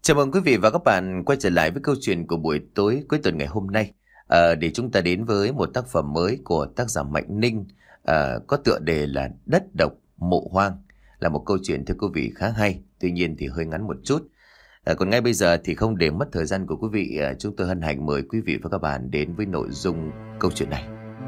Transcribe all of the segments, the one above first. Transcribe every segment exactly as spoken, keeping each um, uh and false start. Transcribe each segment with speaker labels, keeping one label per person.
Speaker 1: Chào mừng quý vị và các bạn quay trở lại với câu chuyện của buổi tối cuối tuần ngày hôm nay. À, để chúng ta đến với một tác phẩm mới của tác giả Mạnh Ninh, à, có tựa đề là Đất Độc Mộ Hoang. Là một câu chuyện thưa quý vị khá hay, tuy nhiên thì hơi ngắn một chút. À, còn ngay bây giờ thì không để mất thời gian của quý vị, à, chúng tôi hân hạnh mời quý vị và các bạn đến với nội dung câu chuyện này.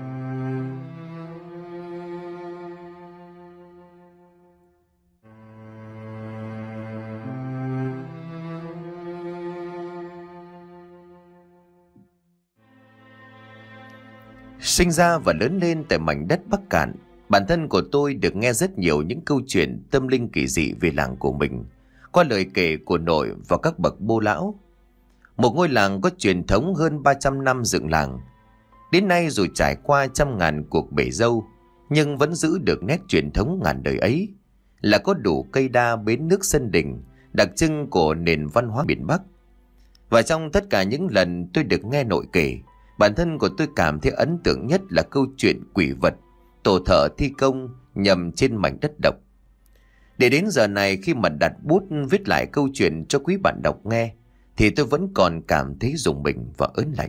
Speaker 1: Sinh ra và lớn lên tại mảnh đất Bắc Kạn, bản thân của tôi được nghe rất nhiều những câu chuyện tâm linh kỳ dị về làng của mình qua lời kể của nội và các bậc bô lão. Một ngôi làng có truyền thống hơn ba trăm năm dựng làng. Đến nay dù trải qua trăm ngàn cuộc bể dâu, nhưng vẫn giữ được nét truyền thống ngàn đời ấy, là có đủ cây đa bến nước sân đình, đặc trưng của nền văn hóa miền Bắc. Và trong tất cả những lần tôi được nghe nội kể, bản thân của tôi cảm thấy ấn tượng nhất là câu chuyện quỷ vật, tổ thợ thi công nhầm trên mảnh đất độc. Để đến giờ này, khi mà đặt bút viết lại câu chuyện cho quý bạn đọc nghe, thì tôi vẫn còn cảm thấy rùng mình và ớn lạnh.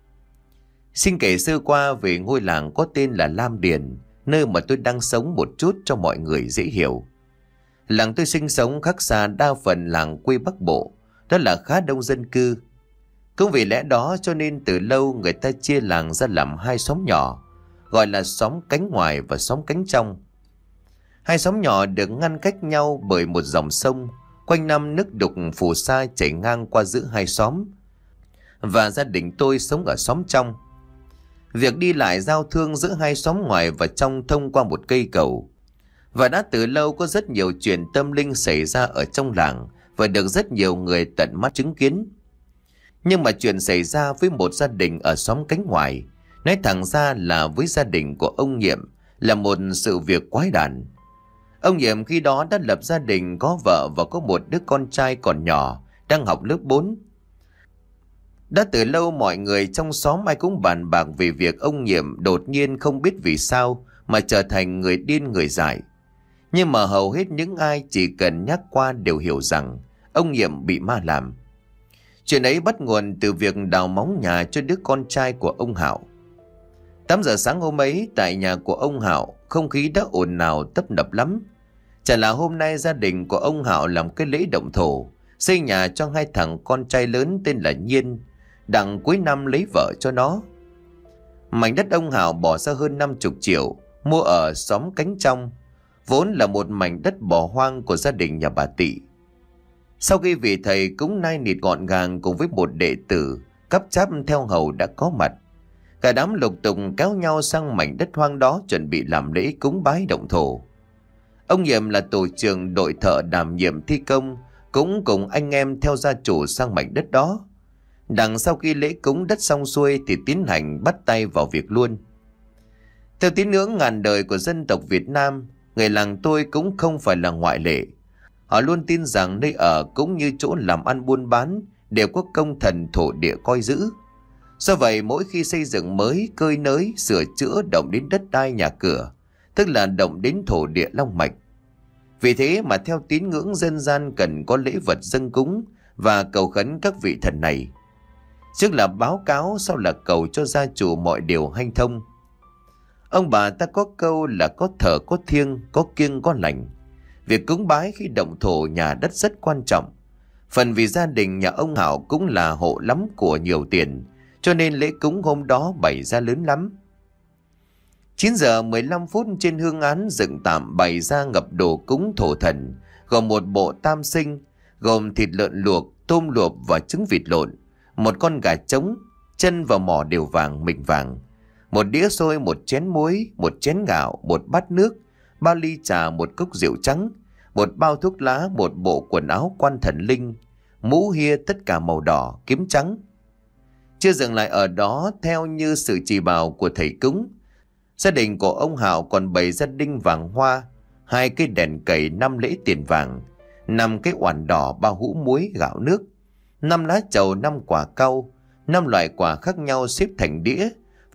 Speaker 1: Xin kể sơ qua về ngôi làng có tên là Lam Điền, nơi mà tôi đang sống một chút cho mọi người dễ hiểu. Làng tôi sinh sống khác xa đa phần làng quê Bắc Bộ, đó là khá đông dân cư. Cũng vì lẽ đó cho nên từ lâu người ta chia làng ra làm hai xóm nhỏ, gọi là xóm cánh ngoài và xóm cánh trong. Hai xóm nhỏ được ngăn cách nhau bởi một dòng sông, quanh năm nước đục phù sa chảy ngang qua giữa hai xóm. Và gia đình tôi sống ở xóm trong. Việc đi lại giao thương giữa hai xóm ngoài và trong thông qua một cây cầu. Và đã từ lâu có rất nhiều chuyện tâm linh xảy ra ở trong làng và được rất nhiều người tận mắt chứng kiến. Nhưng mà chuyện xảy ra với một gia đình ở xóm cánh ngoài, nói thẳng ra là với gia đình của ông Nhiệm, là một sự việc quái đản. Ông Nhiệm khi đó đã lập gia đình, có vợ và có một đứa con trai còn nhỏ, đang học lớp bốn. Đã từ lâu mọi người trong xóm ai cũng bàn bạc về việc ông Nhiệm đột nhiên không biết vì sao mà trở thành người điên người dại. Nhưng mà hầu hết những ai chỉ cần nhắc qua đều hiểu rằng ông Nhiệm bị ma làm. Chuyện ấy bắt nguồn từ việc đào móng nhà cho đứa con trai của ông Hạo. tám giờ sáng hôm ấy, tại nhà của ông Hạo, không khí đã ồn ào tấp nập lắm. Chả là hôm nay gia đình của ông Hạo làm cái lễ động thổ, xây nhà cho hai thằng con trai lớn tên là Nhiên, đặng cuối năm lấy vợ cho nó. Mảnh đất ông Hạo bỏ ra hơn năm mươi triệu, mua ở xóm cánh trong, vốn là một mảnh đất bỏ hoang của gia đình nhà bà Tị. Sau khi vị thầy cúng nai nịt gọn gàng cùng với một đệ tử cắp cháp theo hầu đã có mặt, cả đám lục tục kéo nhau sang mảnh đất hoang đó chuẩn bị làm lễ cúng bái động thổ. Ông Nhiệm là tổ trưởng đội thợ đảm nhiệm thi công, cũng cùng anh em theo gia chủ sang mảnh đất đó. Đằng sau khi lễ cúng đất xong xuôi thì tiến hành bắt tay vào việc luôn. Theo tín ngưỡng ngàn đời của dân tộc Việt Nam, người làng tôi cũng không phải là ngoại lệ. Họ luôn tin rằng nơi ở cũng như chỗ làm ăn buôn bán đều có công thần thổ địa coi giữ. Do vậy mỗi khi xây dựng mới, cơi nới, sửa chữa động đến đất đai nhà cửa, tức là động đến thổ địa long mạch. Vì thế mà theo tín ngưỡng dân gian cần có lễ vật dâng cúng và cầu khấn các vị thần này. Trước là báo cáo, sau là cầu cho gia chủ mọi điều hanh thông. Ông bà ta có câu là có thờ có thiêng, có kiêng có lành. Việc cúng bái khi động thổ nhà đất rất quan trọng. Phần vì gia đình nhà ông Hảo cũng là hộ lắm của nhiều tiền, cho nên lễ cúng hôm đó bày ra lớn lắm. chín giờ mười lăm phút trên hương án dựng tạm bày ra ngập đồ cúng thổ thần, gồm một bộ tam sinh, gồm thịt lợn luộc, tôm luộc và trứng vịt lộn, một con gà trống, chân và mỏ đều vàng mịn vàng, một đĩa xôi, một chén muối, một chén gạo, một bát nước, ba ly trà, một cốc rượu trắng, một bao thuốc lá, một bộ quần áo quan thần linh, mũ hia tất cả màu đỏ, kiếm trắng. Chưa dừng lại ở đó, theo như sự chỉ bảo của thầy cúng, gia đình của ông Hạo còn bày ra đinh vàng hoa, hai cây đèn cầy, năm lễ tiền vàng, năm cái oản đỏ, ba hũ muối gạo nước, năm lá trầu, năm quả cau, năm loại quả khác nhau xếp thành đĩa.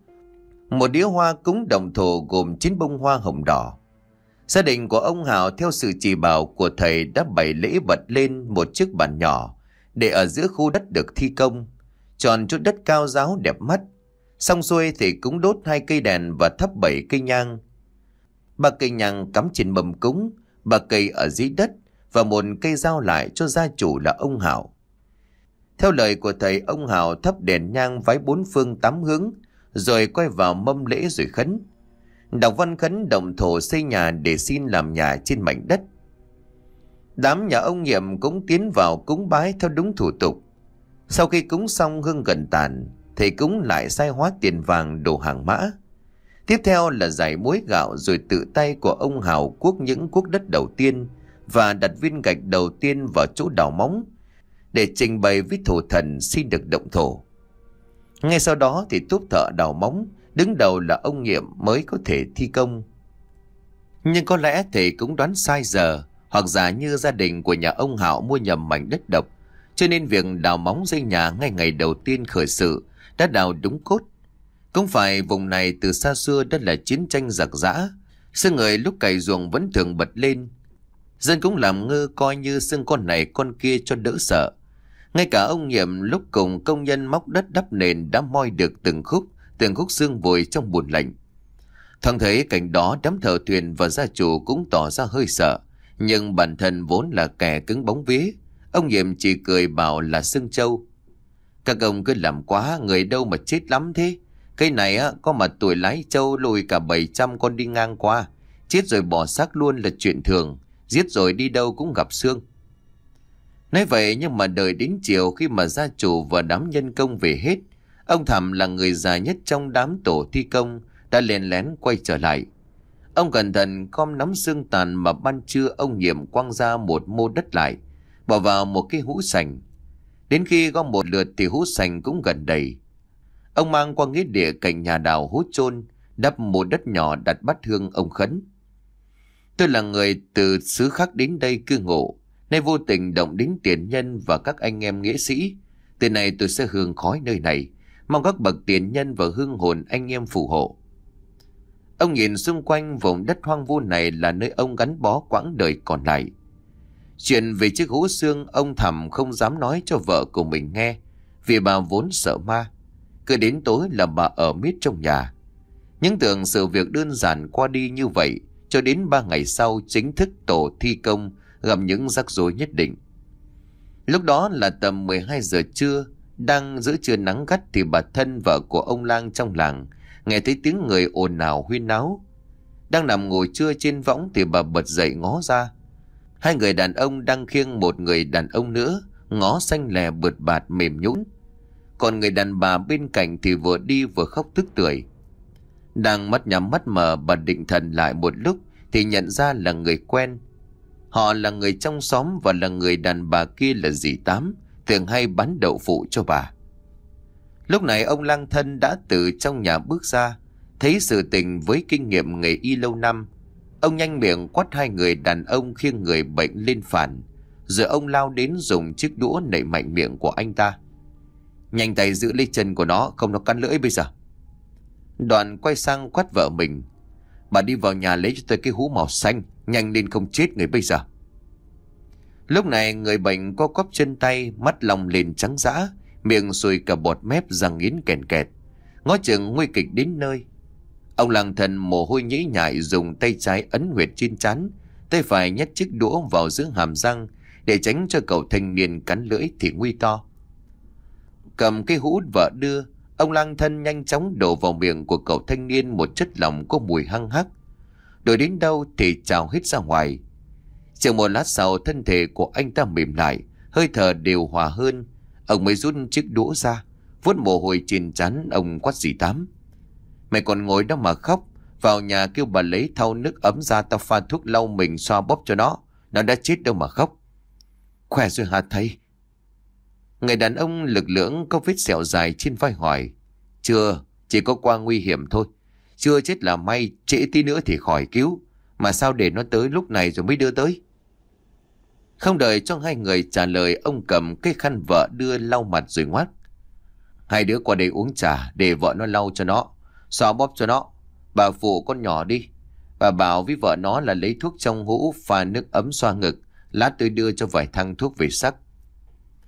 Speaker 1: Một đĩa hoa cúng động thổ gồm chín bông hoa hồng đỏ. Gia đình của ông Hào theo sự chỉ bảo của thầy đã bày lễ vật lên một chiếc bàn nhỏ để ở giữa khu đất được thi công, chọn chút đất cao ráo đẹp mắt. Xong xuôi thì cúng đốt hai cây đèn và thắp bảy cây nhang. Ba cây nhang cắm trên mâm cúng, ba cây ở dưới đất và một cây giao lại cho gia chủ là ông Hảo. Theo lời của thầy, ông Hảo thắp đèn nhang vái bốn phương tám hướng, rồi quay vào mâm lễ rồi khấn. Đọc văn khấn động thổ xây nhà để xin làm nhà trên mảnh đất. Đám nhà ông Nhiệm cũng tiến vào cúng bái theo đúng thủ tục. Sau khi cúng xong hương gần tàn, thầy cúng lại sai hóa tiền vàng đồ hàng mã. Tiếp theo là giải muối gạo, rồi tự tay của ông Hào cuốc những cuốc đất đầu tiên và đặt viên gạch đầu tiên vào chỗ đào móng để trình bày với thổ thần xin được động thổ. Ngay sau đó thì tốp thợ đào móng đứng đầu là ông Nhiệm mới có thể thi công. Nhưng có lẽ thầy cũng đoán sai giờ, hoặc giả như gia đình của nhà ông Hạo mua nhầm mảnh đất độc, cho nên việc đào móng xây nhà ngay ngày đầu tiên khởi sự đã đào đúng cốt. Cũng phải vùng này từ xa xưa đã là chiến tranh giặc giã, xương người lúc cày ruộng vẫn thường bật lên. Dân cũng làm ngơ coi như xương con này con kia cho đỡ sợ. Ngay cả ông Nhiệm lúc cùng công nhân móc đất đắp nền đã moi được từng khúc, từng khúc xương vùi trong bùn lạnh. Thoáng thấy cảnh đó, đám thợ thuyền và gia chủ cũng tỏ ra hơi sợ, nhưng bản thân vốn là kẻ cứng bóng vía. Ông Nhiệm chỉ cười bảo là xương trâu. Các ông cứ làm quá, người đâu mà chết lắm thế. Cây này á, có mà tuổi lái trâu lùi cả bảy trăm con đi ngang qua, chết rồi bỏ xác luôn là chuyện thường, giết rồi đi đâu cũng gặp xương. Nói vậy nhưng mà đợi đến chiều, khi mà gia chủ và đám nhân công về hết, ông Thẩm là người già nhất trong đám tổ thi công đã lén lén quay trở lại. Ông cẩn thận gom nắm xương tàn mà ban trưa ông Nhiệm quăng ra một mô đất lại, bỏ vào một cái hũ sành. Đến khi gom một lượt thì hũ sành cũng gần đầy. Ông mang qua nghĩa địa cạnh nhà đào hút chôn, đắp một đất nhỏ đặt bát hương ông khấn. Tôi là người từ xứ khác đến đây cư ngụ, nay vô tình động đến tiền nhân và các anh em nghĩa sĩ. Từ này tôi sẽ hương khói nơi này, mong các bậc tiền nhân và hương hồn anh em phù hộ. Ông nhìn xung quanh vùng đất hoang vu này là nơi ông gắn bó quãng đời còn lại. Chuyện về chiếc hũ xương ông Thẩm không dám nói cho vợ của mình nghe, vì bà vốn sợ ma. Cứ đến tối là bà ở miết trong nhà. Những tưởng sự việc đơn giản qua đi như vậy, cho đến ba ngày sau chính thức tổ thi công gặp những rắc rối nhất định. Lúc đó là tầm mười hai giờ trưa, đang giữa trưa nắng gắt thì bà Thân, vợ của ông lang trong làng, nghe thấy tiếng người ồn ào huyên náo. Đang nằm ngồi trưa trên võng thì bà bật dậy ngó ra. Hai người đàn ông đang khiêng một người đàn ông nữa, ngó xanh lè bượt bạt mềm nhũn. Còn người đàn bà bên cạnh thì vừa đi vừa khóc tức tưởi. Đang mắt nhắm mắt mở, bà định thần lại một lúc thì nhận ra là người quen. Họ là người trong xóm và là người đàn bà kia là dì Tám, thường hay bán đậu phụ cho bà. Lúc này ông lang Thân đã từ trong nhà bước ra, thấy sự tình với kinh nghiệm nghề y lâu năm. Ông nhanh miệng quát hai người đàn ông khiêng người bệnh lên phản, rồi ông lao đến dùng chiếc đũa nện mạnh miệng của anh ta. Nhanh tay giữ lấy chân của nó, không nó cắn lưỡi bây giờ. Đoạn quay sang quát vợ mình: bà đi vào nhà lấy cho tôi cái hũ màu xanh, nhanh lên không chết người bây giờ. Lúc này người bệnh co quắp chân tay, mắt long lên trắng dã, miệng sùi cả bọt mép, răng nghiến kèn kẹt, ngó chừng nguy kịch đến nơi. Ông lang Thân mồ hôi nhễ nhại, dùng tay trái ấn huyệt trên trán, tay phải nhét chiếc đũa vào giữa hàm răng để tránh cho cậu thanh niên cắn lưỡi thì nguy to. Cầm cái hũ vợ đưa, ông lang Thân nhanh chóng đổ vào miệng của cậu thanh niên một chất lỏng có mùi hăng hắc. Đổ đến đâu thì trào hết ra ngoài. Chừng một lát sau, thân thể của anh ta mềm lại, hơi thở đều hòa hơn. Ông mới rút chiếc đũa ra, vuốt mồ hôi trên trán. Ông quát dì Tám: mày còn ngồi đó mà khóc, vào nhà kêu bà lấy thau nước ấm ra, tao pha thuốc lau mình xoa bóp cho nó. Nó đã chết đâu mà khóc. Khỏe rồi hả thầy? Người đàn ông lực lưỡng có vết sẹo dài trên vai hỏi: chưa, chỉ có qua nguy hiểm thôi. Chưa chết là may, trễ tí nữa thì khỏi cứu. Mà sao để nó tới lúc này rồi mới đưa tới? Không đợi cho hai người trả lời, ông cầm cái khăn vợ đưa lau mặt rồi ngoác: hai đứa qua đây uống trà, để vợ nó lau cho nó, xoa bóp cho nó. Bà phụ con nhỏ đi. Bà bảo với vợ nó là lấy thuốc trong hũ, pha nước ấm xoa ngực. Lát tôi đưa cho vài thang thuốc về sắc.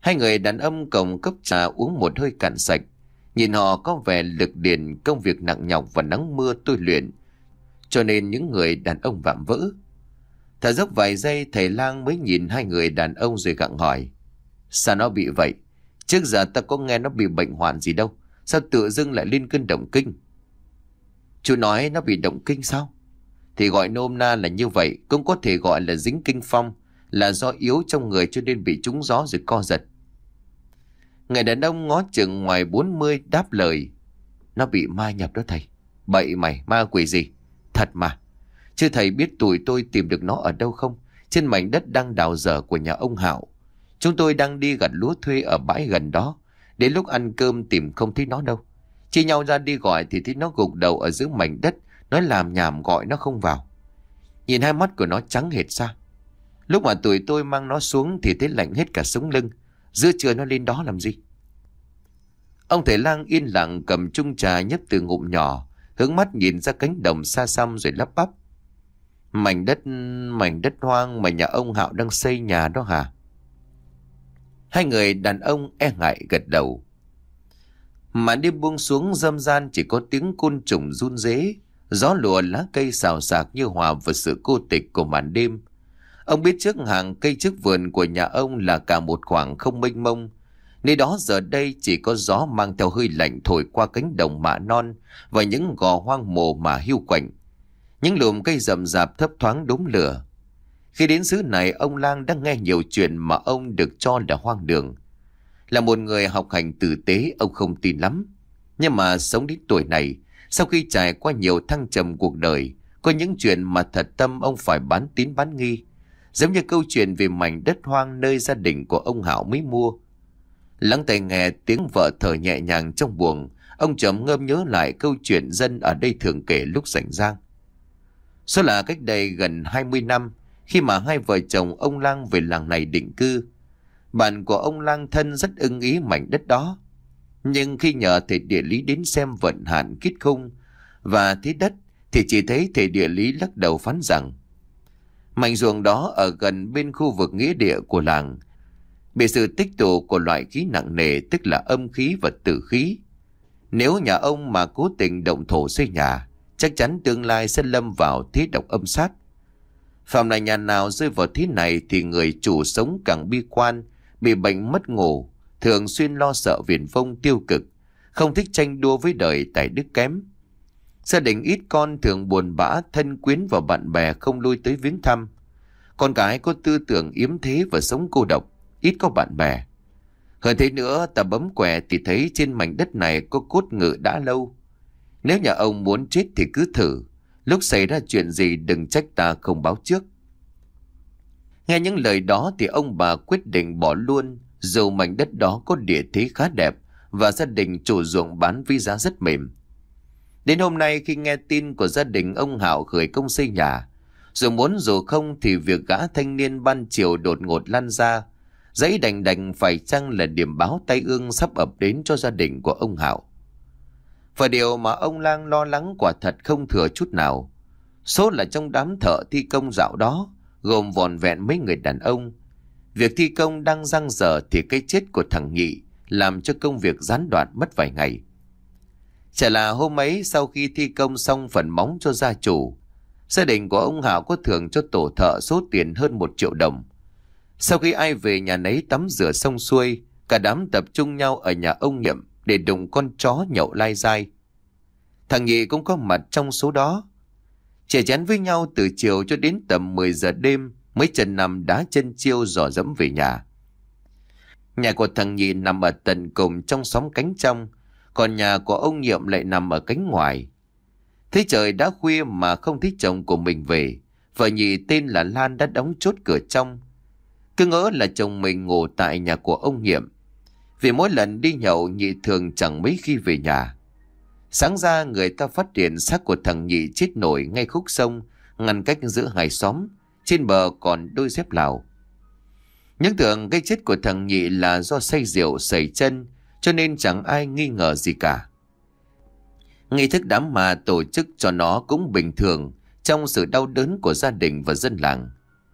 Speaker 1: Hai người đàn ông cầm cốc trà uống một hơi cạn sạch. Nhìn họ có vẻ lực điền, công việc nặng nhọc và nắng mưa tôi luyện, cho nên những người đàn ông vạm vỡ. Thở dốc vài giây, thầy lang mới nhìn hai người đàn ông rồi gặng hỏi: Sao nó bị vậy? Trước giờ ta có nghe nó bị bệnh hoạn gì đâu. Sao tự dưng lại lên cơn động kinh? Chú nói nó bị động kinh sao? Thì gọi nôm na là như vậy, cũng có thể gọi là dính kinh phong, là do yếu trong người cho nên bị trúng gió rồi co giật. Người đàn ông ngó chừng ngoài bốn mươi đáp lời: Nó bị ma nhập đó thầy. Bậy mày, ma quỷ gì? Thật mà. Chứ thầy biết tụi tôi tìm được nó ở đâu không? Trên mảnh đất đang đào dở của nhà ông Hạo. Chúng tôi đang đi gặt lúa thuê ở bãi gần đó. Đến lúc ăn cơm tìm không thấy nó đâu. Chia nhau ra đi gọi thì thấy nó gục đầu ở giữa mảnh đất. Nói làm nhảm gọi nó không vào. Nhìn hai mắt của nó trắng hệt ra. Lúc mà tụi tôi mang nó xuống thì thấy lạnh hết cả sống lưng. Giữa trưa nó lên đó làm gì? Ông thầy lang yên lặng cầm chung trà nhấp từ ngụm nhỏ, hướng mắt nhìn ra cánh đồng xa xăm rồi lắp bắp: Mảnh đất, mảnh đất hoang mà nhà ông Hạo đang xây nhà đó hả? Hai người đàn ông e ngại gật đầu. Màn đêm buông xuống râm ran, chỉ có tiếng côn trùng run rế, gió lùa lá cây xào xạc như hòa vào sự cô tịch của màn đêm. Ông biết trước hàng cây trước vườn của nhà ông là cả một khoảng không mênh mông. Nơi đó giờ đây chỉ có gió mang theo hơi lạnh thổi qua cánh đồng mạ non và những gò hoang mồ mà hiu quạnh. Những lùm cây rậm rạp thấp thoáng đốm lửa. Khi đến xứ này, ông lang đang nghe nhiều chuyện mà ông được cho là hoang đường. Là một người học hành tử tế, ông không tin lắm. Nhưng mà sống đến tuổi này, sau khi trải qua nhiều thăng trầm cuộc đời, có những chuyện mà thật tâm ông phải bán tín bán nghi. Giống như câu chuyện về mảnh đất hoang nơi gia đình của ông Hạo mới mua. Lắng tai nghe tiếng vợ thở nhẹ nhàng trong buồng, ông trầm ngâm nhớ lại câu chuyện dân ở đây thường kể lúc rảnh rang. Số là cách đây gần hai mươi năm, khi mà hai vợ chồng ông lang về làng này định cư. Bạn của ông lang thân rất ưng ý mảnh đất đó. Nhưng khi nhờ thầy địa lý đến xem vận hạn kết khung và thấy đất, thì chỉ thấy thầy địa lý lắc đầu phán rằng mảnh ruộng đó ở gần bên khu vực nghĩa địa của làng, bị sự tích tụ của loại khí nặng nề, tức là âm khí và tử khí. Nếu nhà ông mà cố tình động thổ xây nhà, chắc chắn tương lai sẽ lâm vào thế độc âm sát. Phạm là nhà nào rơi vào thế này thì người chủ sống càng bi quan, bị bệnh mất ngủ, thường xuyên lo sợ viển vông tiêu cực, không thích tranh đua với đời tài đức kém. Gia đình ít con thường buồn bã, thân quyến và bạn bè không lui tới viếng thăm. Con cái có tư tưởng yếm thế và sống cô độc, ít có bạn bè. Hơn thế nữa, ta bấm quẻ thì thấy trên mảnh đất này có cốt ngự đã lâu. Nếu nhà ông muốn chết thì cứ thử, lúc xảy ra chuyện gì đừng trách ta không báo trước. Nghe những lời đó thì ông bà quyết định bỏ luôn, dù mảnh đất đó có địa thế khá đẹp và gia đình chủ ruộng bán với giá rất mềm. Đến hôm nay khi nghe tin của gia đình ông Hạo khởi công xây nhà, dù muốn dù không thì việc gã thanh niên ban chiều đột ngột lan ra, dãy đành đành phải chăng là điểm báo tai ương sắp ập đến cho gia đình của ông Hạo. Và điều mà ông lang lo lắng quả thật không thừa chút nào. Số là trong đám thợ thi công dạo đó, gồm vòn vẹn mấy người đàn ông. Việc thi công đang dang dở thì cái chết của thằng Nhị làm cho công việc gián đoạn mất vài ngày. Chả là hôm ấy sau khi thi công xong phần móng cho gia chủ, gia đình của ông Hạo có thưởng cho tổ thợ số tiền hơn một triệu đồng. Sau khi ai về nhà nấy tắm rửa xong xuôi, cả đám tập trung nhau ở nhà ông Nhiệm để đụng con chó nhậu lai dai. Thằng Nhị cũng có mặt trong số đó. Chè chén với nhau từ chiều cho đến tầm mười giờ đêm mới chân nằm đá chân chiêu dò dẫm về nhà. Nhà của thằng Nhị nằm ở tận cùng trong xóm cánh trong, còn nhà của ông Nhiệm lại nằm ở cánh ngoài. Thấy trời đã khuya mà không thấy chồng của mình về, vợ Nhị tên là Lan đã đóng chốt cửa trong. Cứ ngỡ là chồng mình ngủ tại nhà của ông Nhiệm, vì mỗi lần đi nhậu Nhị thường chẳng mấy khi về nhà. Sáng ra người ta phát hiện xác của thằng Nhị chết nổi ngay khúc sông ngăn cách giữa hai xóm, trên bờ còn đôi dép Lào. Những tưởng cái chết của thằng Nhị là do say rượu sẩy chân, cho nên chẳng ai nghi ngờ gì cả. Nghi thức đám ma tổ chức cho nó cũng bình thường trong sự đau đớn của gia đình và dân làng.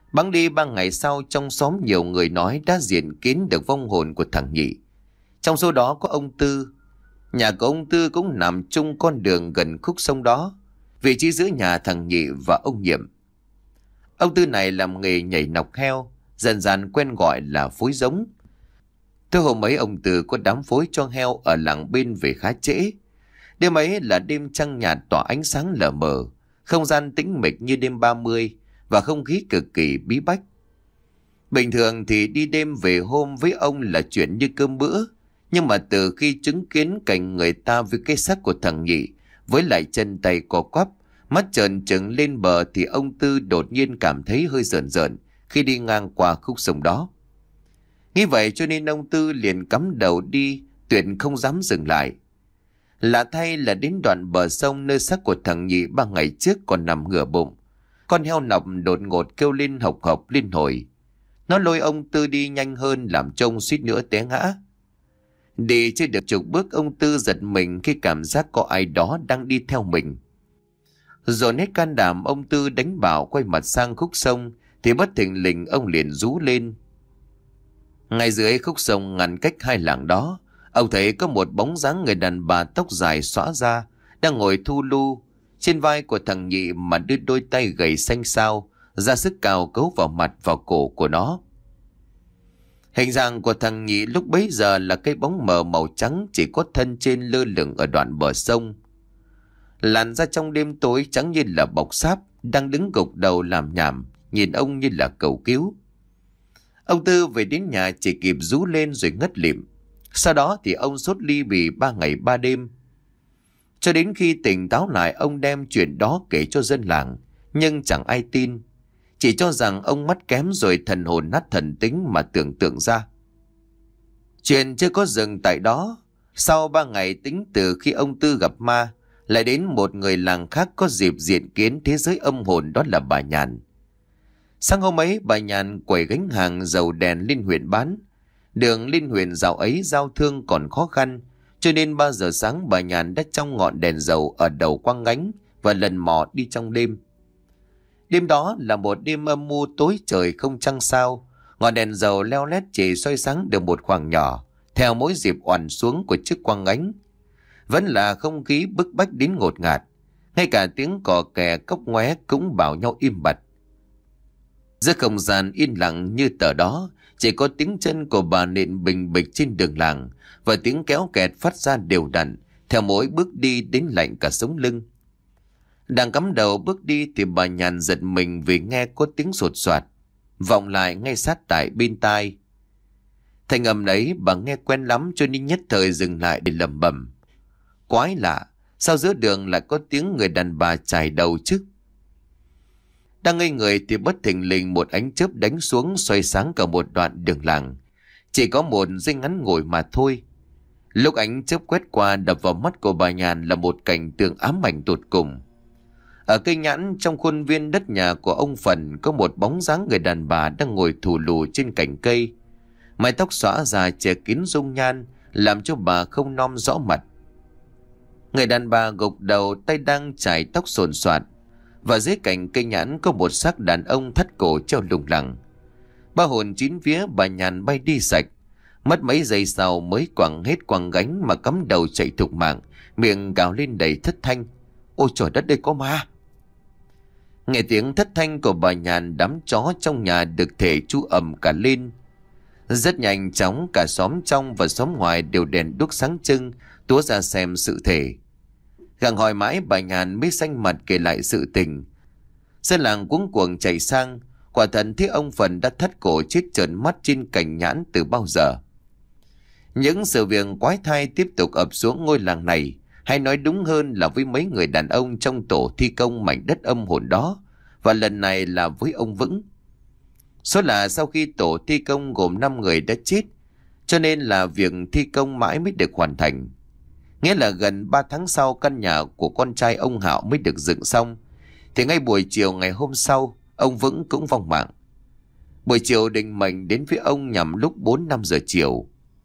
Speaker 1: Bẵng đi ba ngày sau, trong xóm nhiều người nói đã diện kiến được vong hồn của thằng Nhị. Trong số đó có ông Tư. Nhà của ông Tư cũng nằm chung con đường gần khúc sông đó, vị trí giữa nhà thằng Nhị và ông Nhiệm. Ông Tư này làm nghề nhảy nọc heo, dần dần quen gọi là phối giống. Thứ hôm ấy ông Tư có đám phối cho heo ở làng bên về khá trễ. Đêm ấy là đêm trăng nhạt tỏa ánh sáng lờ mờ, không gian tĩnh mịch như đêm ba mươi và không khí cực kỳ bí bách. Bình thường thì đi đêm về hôm với ông là chuyện như cơm bữa, nhưng mà từ khi chứng kiến cảnh người ta với cái xác của thằng Nhị với lại chân tay co quắp, mắt trợn trừng lên bờ, thì ông Tư đột nhiên cảm thấy hơi rợn rợn khi đi ngang qua khúc sông đó. Nghĩ vậy cho nên ông Tư liền cắm đầu đi, tuyệt không dám dừng lại. Lạ thay là đến đoạn bờ sông nơi xác của thằng Nhị ba ngày trước còn nằm ngửa bụng, con heo nọc đột ngột kêu lên hộc hộc liên hồi. Nó lôi ông Tư đi nhanh hơn, làm trông suýt nữa té ngã. Đi chưa được chục bước, ông Tư giật mình khi cảm giác có ai đó đang đi theo mình. Dồn hết can đảm, ông Tư đánh bảo quay mặt sang khúc sông thì bất thình lình ông liền rú lên. Ngay dưới khúc sông ngăn cách hai làng đó, ông thấy có một bóng dáng người đàn bà tóc dài xõa ra đang ngồi thu lu trên vai của thằng Nhị, mà đưa đôi tay gầy xanh xao ra sức cào cấu vào mặt vào cổ của nó. Hình dạng của thằng Nhị lúc bấy giờ là cái bóng mờ màu trắng, chỉ có thân trên lơ lửng ở đoạn bờ sông. Làn da trong đêm tối trắng như là bọc sáp, đang đứng gục đầu làm nhảm nhìn ông như là cầu cứu. Ông Tư về đến nhà chỉ kịp rú lên rồi ngất lịm. Sau đó thì ông sốt ly bì ba ngày ba đêm. Cho đến khi tỉnh táo lại, ông đem chuyện đó kể cho dân làng, nhưng chẳng ai tin, chỉ cho rằng ông mắt kém rồi thần hồn nát thần tính mà tưởng tượng ra. Chuyện chưa có dừng tại đó. Sau ba ngày tính từ khi ông Tư gặp ma, lại đến một người làng khác có dịp diện kiến thế giới âm hồn, đó là bà Nhàn. Sáng hôm ấy, bà Nhàn quẩy gánh hàng dầu đèn lên huyện bán. Đường lên huyện dạo ấy giao thương còn khó khăn, cho nên ba giờ sáng bà Nhàn đã trong ngọn đèn dầu ở đầu quăng gánh và lần mò đi trong đêm. Đêm đó là một đêm âm u tối trời không trăng sao. Ngọn đèn dầu leo lét chỉ soi sáng được một khoảng nhỏ theo mỗi dịp oằn xuống của chiếc quăng gánh. Vẫn là không khí bức bách đến ngột ngạt, ngay cả tiếng cò kè cốc ngoé cũng bảo nhau im bặt. Giữa không gian yên lặng như tờ đó, chỉ có tiếng chân của bà nện bình bịch trên đường làng và tiếng kéo kẹt phát ra đều đặn theo mỗi bước đi đến lạnh cả sống lưng. Đang cắm đầu bước đi thì bà Nhàn giật mình vì nghe có tiếng sột soạt vọng lại ngay sát tại bên tai. Thanh âm ấy bà nghe quen lắm, cho nên nhất thời dừng lại để lẩm bẩm: quái lạ, sao giữa đường lại có tiếng người đàn bà chải đầu chứ? Đang ngây người thì bất thình lình một ánh chớp đánh xuống, xoay sáng cả một đoạn đường làng. Chỉ có một giây ngắn ngủi mà thôi. Lúc ánh chớp quét qua, đập vào mắt của bà Nhàn là một cảnh tượng ám ảnh tột cùng. Ở cây nhãn trong khuôn viên đất nhà của ông Phần có một bóng dáng người đàn bà đang ngồi thù lù trên cành cây. Mái tóc xõa dài che kín dung nhan, làm cho bà không nom rõ mặt. Người đàn bà gục đầu, tay đang chải tóc xồn xoạt, và dưới cành cây nhãn có một xác đàn ông thắt cổ treo lủng lẳng. Ba hồn chín vía, bà Nhàn bay đi sạch. Mất mấy giây sau mới quẳng hết quăng gánh mà cắm đầu chạy thục mạng, miệng gào lên đầy thất thanh: ôi trời đất, đây có ma! Nghe tiếng thất thanh của bà Nhàn, đám chó trong nhà được thể chu ầm cả lên. Rất nhanh chóng cả xóm trong và xóm ngoài đều đèn đuốc sáng trưng túa ra xem sự thể. Gặng hỏi mãi bà Nhàn mới xanh mặt kể lại sự tình. Dân làng cuống cuồng chạy sang, quả thật thấy ông Phần đã thắt cổ chết trợn mắt trên cành nhãn từ bao giờ. Những sự việc quái thai tiếp tục ập xuống ngôi làng này, hay nói đúng hơn là với mấy người đàn ông trong tổ thi công mảnh đất âm hồn đó, và lần này là với ông Vững. Số là sau khi tổ thi công gồm năm người đã chết, cho nên là việc thi công mãi mới được hoàn thành. Nghĩa là gần ba tháng sau căn nhà của con trai ông Hạo mới được dựng xong, thì ngay buổi chiều ngày hôm sau, ông Vững cũng vong mạng. Buổi chiều định mệnh đến với ông nhằm lúc bốn năm giờ chiều.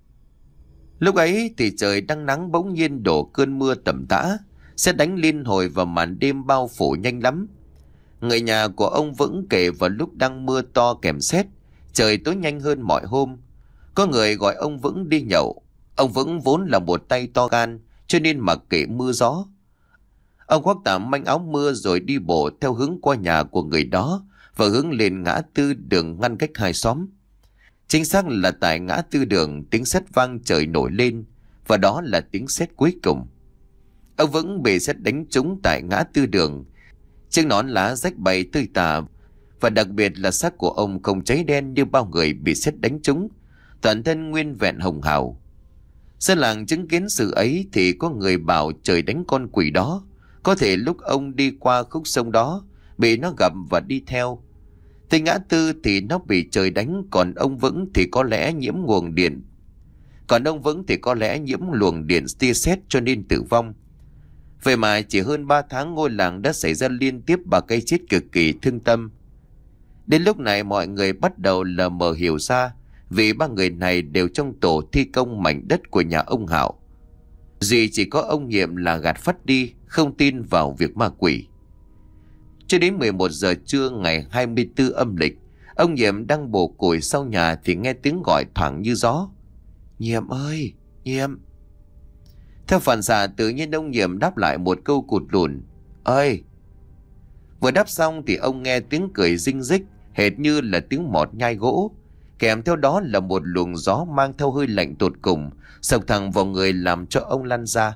Speaker 1: Lúc ấy thì trời đang nắng, bỗng nhiên đổ cơn mưa tầm tã, sẽ đánh liên hồi vào màn đêm bao phủ nhanh lắm. Người nhà của ông Vững kể vào lúc đang mưa to kèm sét, trời tối nhanh hơn mọi hôm. Có người gọi ông Vững đi nhậu. Ông Vững vốn là một tay to gan, cho nên mặc kệ mưa gió. Ông khoác tạm manh áo mưa rồi đi bộ theo hướng qua nhà của người đó và hướng lên ngã tư đường ngăn cách hai xóm. Chính xác là tại ngã tư đường, tiếng sét vang trời nổi lên, và đó là tiếng sét cuối cùng. Ông Vững bị sét đánh trúng tại ngã tư đường. Chiếc nón lá rách bay tơi tả, và đặc biệt là xác của ông không cháy đen như bao người bị sét đánh trúng, toàn thân nguyên vẹn hồng hào. Dân làng chứng kiến sự ấy thì có người bảo trời đánh con quỷ đó. Có thể lúc ông đi qua khúc sông đó bị nó gặp và đi theo. Tới ngã tư thì nó bị trời đánh, còn ông Vững thì có lẽ nhiễm nguồn điện. Còn ông Vững thì có lẽ nhiễm luồng điện tia sét cho nên tử vong. Vậy mà chỉ hơn ba tháng ngôi làng đã xảy ra liên tiếp ba cái chết cực kỳ thương tâm. Đến lúc này mọi người bắt đầu lờ mờ hiểu ra, vì ba người này đều trong tổ thi công mảnh đất của nhà ông Hạo. Duy chỉ có ông Nhiệm là gạt phắt đi, không tin vào việc ma quỷ. Cho đến mười một giờ trưa ngày hai mươi tư âm lịch, ông Nhiệm đang bổ củi sau nhà thì nghe tiếng gọi thoảng như gió. Nhiệm ơi, Nhiệm. Theo phản xạ tự nhiên ông Nhiệm đáp lại một câu cụt lùn. Ơi. Vừa đáp xong thì ông nghe tiếng cười rinh rích, hệt như là tiếng mọt nhai gỗ. Kèm theo đó là một luồng gió mang theo hơi lạnh tột cùng, sộc thẳng vào người làm cho ông lăn ra.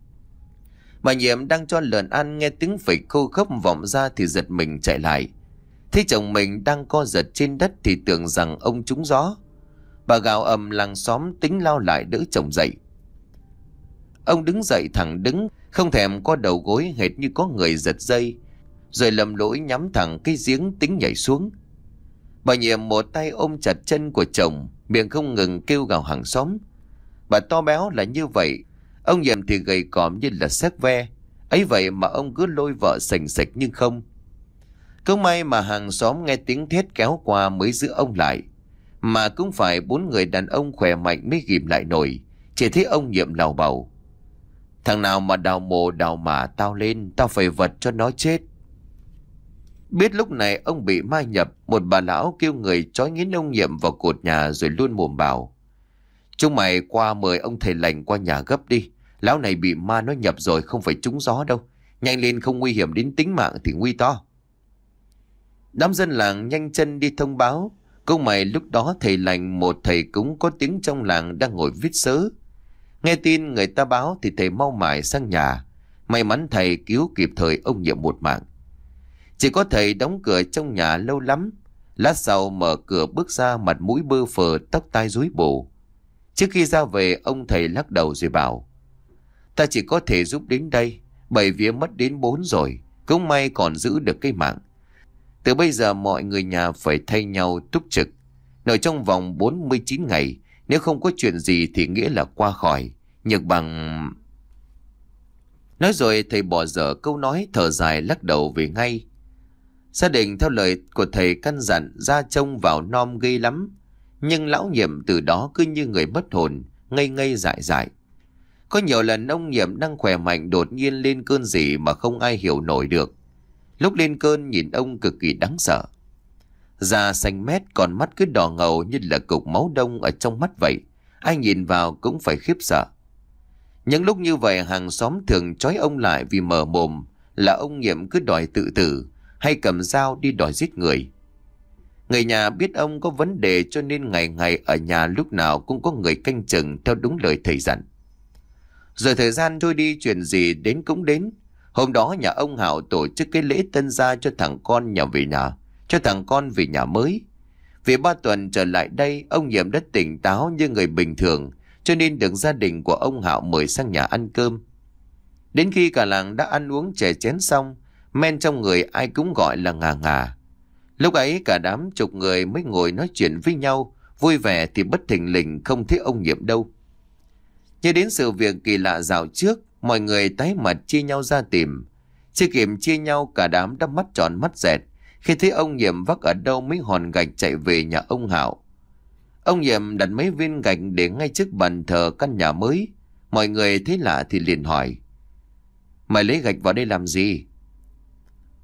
Speaker 1: Bà Nhiệm đang cho lợn ăn, nghe tiếng phịch khô khốc vọng ra thì giật mình chạy lại. Thấy chồng mình đang co giật trên đất thì tưởng rằng ông trúng gió. Bà gào ầm làng xóm tính lao lại đỡ chồng dậy. Ông đứng dậy thẳng đứng, không thèm co đầu gối, hệt như có người giật dây, rồi lầm lỗi nhắm thẳng cái giếng tính nhảy xuống. Bà Nhiệm một tay ôm chặt chân của chồng, miệng không ngừng kêu gào hàng xóm. Bà to béo là như vậy, ông Nhiệm thì gầy còm như là xác ve. Ấy vậy mà ông cứ lôi vợ sành sạch nhưng không. Không may mà hàng xóm nghe tiếng thét kéo qua mới giữ ông lại. Mà cũng phải bốn người đàn ông khỏe mạnh mới ghim lại nổi. Chỉ thấy ông Nhiệm lào bầu. Thằng nào mà đào mồ đào mả tao lên, tao phải vật cho nó chết. Biết lúc này ông bị ma nhập, một bà lão kêu người trói nghiến ông Nhiệm vào cột nhà rồi luôn mồm bảo. Chúng mày qua mời ông thầy lành qua nhà gấp đi. Lão này bị ma nó nhập rồi, không phải trúng gió đâu. Nhanh lên, không nguy hiểm đến tính mạng thì nguy to. Đám dân làng nhanh chân đi thông báo. Cũng may lúc đó thầy lành, một thầy cúng có tiếng trong làng, đang ngồi viết sớ. Nghe tin người ta báo thì thầy mau mải sang nhà. May mắn thầy cứu kịp thời ông Nhiệm một mạng. Chỉ có thầy đóng cửa trong nhà lâu lắm. Lát sau mở cửa bước ra, mặt mũi bơ phờ, tóc tai rối bù. Trước khi ra về, ông thầy lắc đầu rồi bảo. Ta chỉ có thể giúp đến đây, bảy vía mất đến bốn rồi, cũng may còn giữ được cái mạng. Từ bây giờ mọi người nhà phải thay nhau túc trực. Nội trong vòng bốn mươi chín ngày, nếu không có chuyện gì thì nghĩa là qua khỏi. Nhược bằng... Nói rồi thầy bỏ dở câu nói, thở dài lắc đầu về ngay. Gia đình theo lời của thầy căn dặn ra trông vào nom ghê lắm. Nhưng lão Nhiệm từ đó cứ như người mất hồn, ngây ngây dại dại. Có nhiều lần ông Nhiệm đang khỏe mạnh đột nhiên lên cơn gì mà không ai hiểu nổi được. Lúc lên cơn nhìn ông cực kỳ đáng sợ. Da xanh mét, còn mắt cứ đỏ ngầu như là cục máu đông ở trong mắt vậy. Ai nhìn vào cũng phải khiếp sợ. Những lúc như vậy hàng xóm thường trói ông lại vì mở mồm là ông Nhiệm cứ đòi tự tử hay cầm dao đi đòi giết người. Người nhà biết ông có vấn đề cho nên ngày ngày ở nhà lúc nào cũng có người canh chừng theo đúng lời thầy dặn. Rồi thời gian trôi đi, chuyện gì đến cũng đến. Hôm đó nhà ông Hạo tổ chức cái lễ tân gia cho thằng con nhà về nhà, cho thằng con về nhà mới. Vì ba tuần trở lại đây, ông Nhiệm đã tỉnh táo như người bình thường, cho nên được gia đình của ông Hạo mời sang nhà ăn cơm. Đến khi cả làng đã ăn uống chè chén xong, men trong người ai cũng gọi là ngà ngà. Lúc ấy cả đám chục người mới ngồi nói chuyện với nhau, vui vẻ thì bất thình lình không thấy ông Nhiệm đâu. Nhớ đến sự việc kỳ lạ dạo trước, mọi người tái mặt chia nhau ra tìm. Chưa kịp chia nhau, cả đám đã mắt tròn mắt dẹt khi thấy ông Nhiệm vác ở đâu mấy hòn gạch chạy về nhà ông Hạo. Ông Nhiệm đặt mấy viên gạch để ngay trước bàn thờ căn nhà mới. Mọi người thấy lạ thì liền hỏi. Mày lấy gạch vào đây làm gì?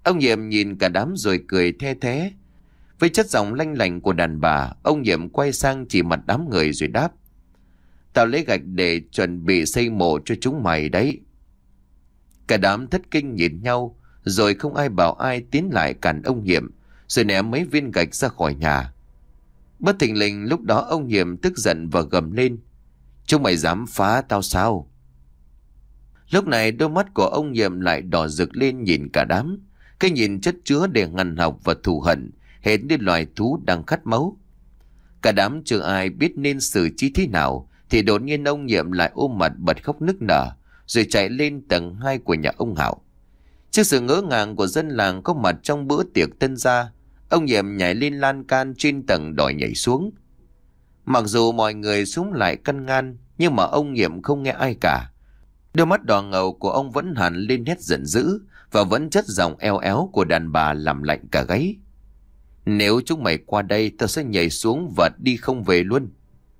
Speaker 1: Ông Nhiệm nhìn cả đám rồi cười the thé. Với chất giọng lanh lảnh của đàn bà, ông Nhiệm quay sang chỉ mặt đám người rồi đáp: Tao lấy gạch để chuẩn bị xây mộ cho chúng mày đấy. Cả đám thất kinh nhìn nhau, rồi không ai bảo ai tiến lại cản ông Nhiệm, rồi ném mấy viên gạch ra khỏi nhà. Bất thình lình lúc đó ông Nhiệm tức giận và gầm lên: Chúng mày dám phá tao sao? Lúc này đôi mắt của ông Nhiệm lại đỏ rực lên nhìn cả đám. Cái nhìn chất chứa để ngăn học và thù hận, hệt như loài thú đang khát máu. Cả đám chưa ai biết nên xử trí thế nào, thì đột nhiên ông Nhiệm lại ôm mặt bật khóc nức nở, rồi chạy lên tầng hai của nhà ông Hạo. Trước sự ngỡ ngàng của dân làng có mặt trong bữa tiệc tân gia, ông Nhiệm nhảy lên lan can trên tầng đòi nhảy xuống. Mặc dù mọi người xuống lại căn ngăn, nhưng mà ông Nhiệm không nghe ai cả. Đôi mắt đỏ ngầu của ông vẫn hằn lên nét giận dữ, và vẫn chất giọng eo éo của đàn bà làm lạnh cả gáy: Nếu chúng mày qua đây, tao sẽ nhảy xuống và đi không về luôn.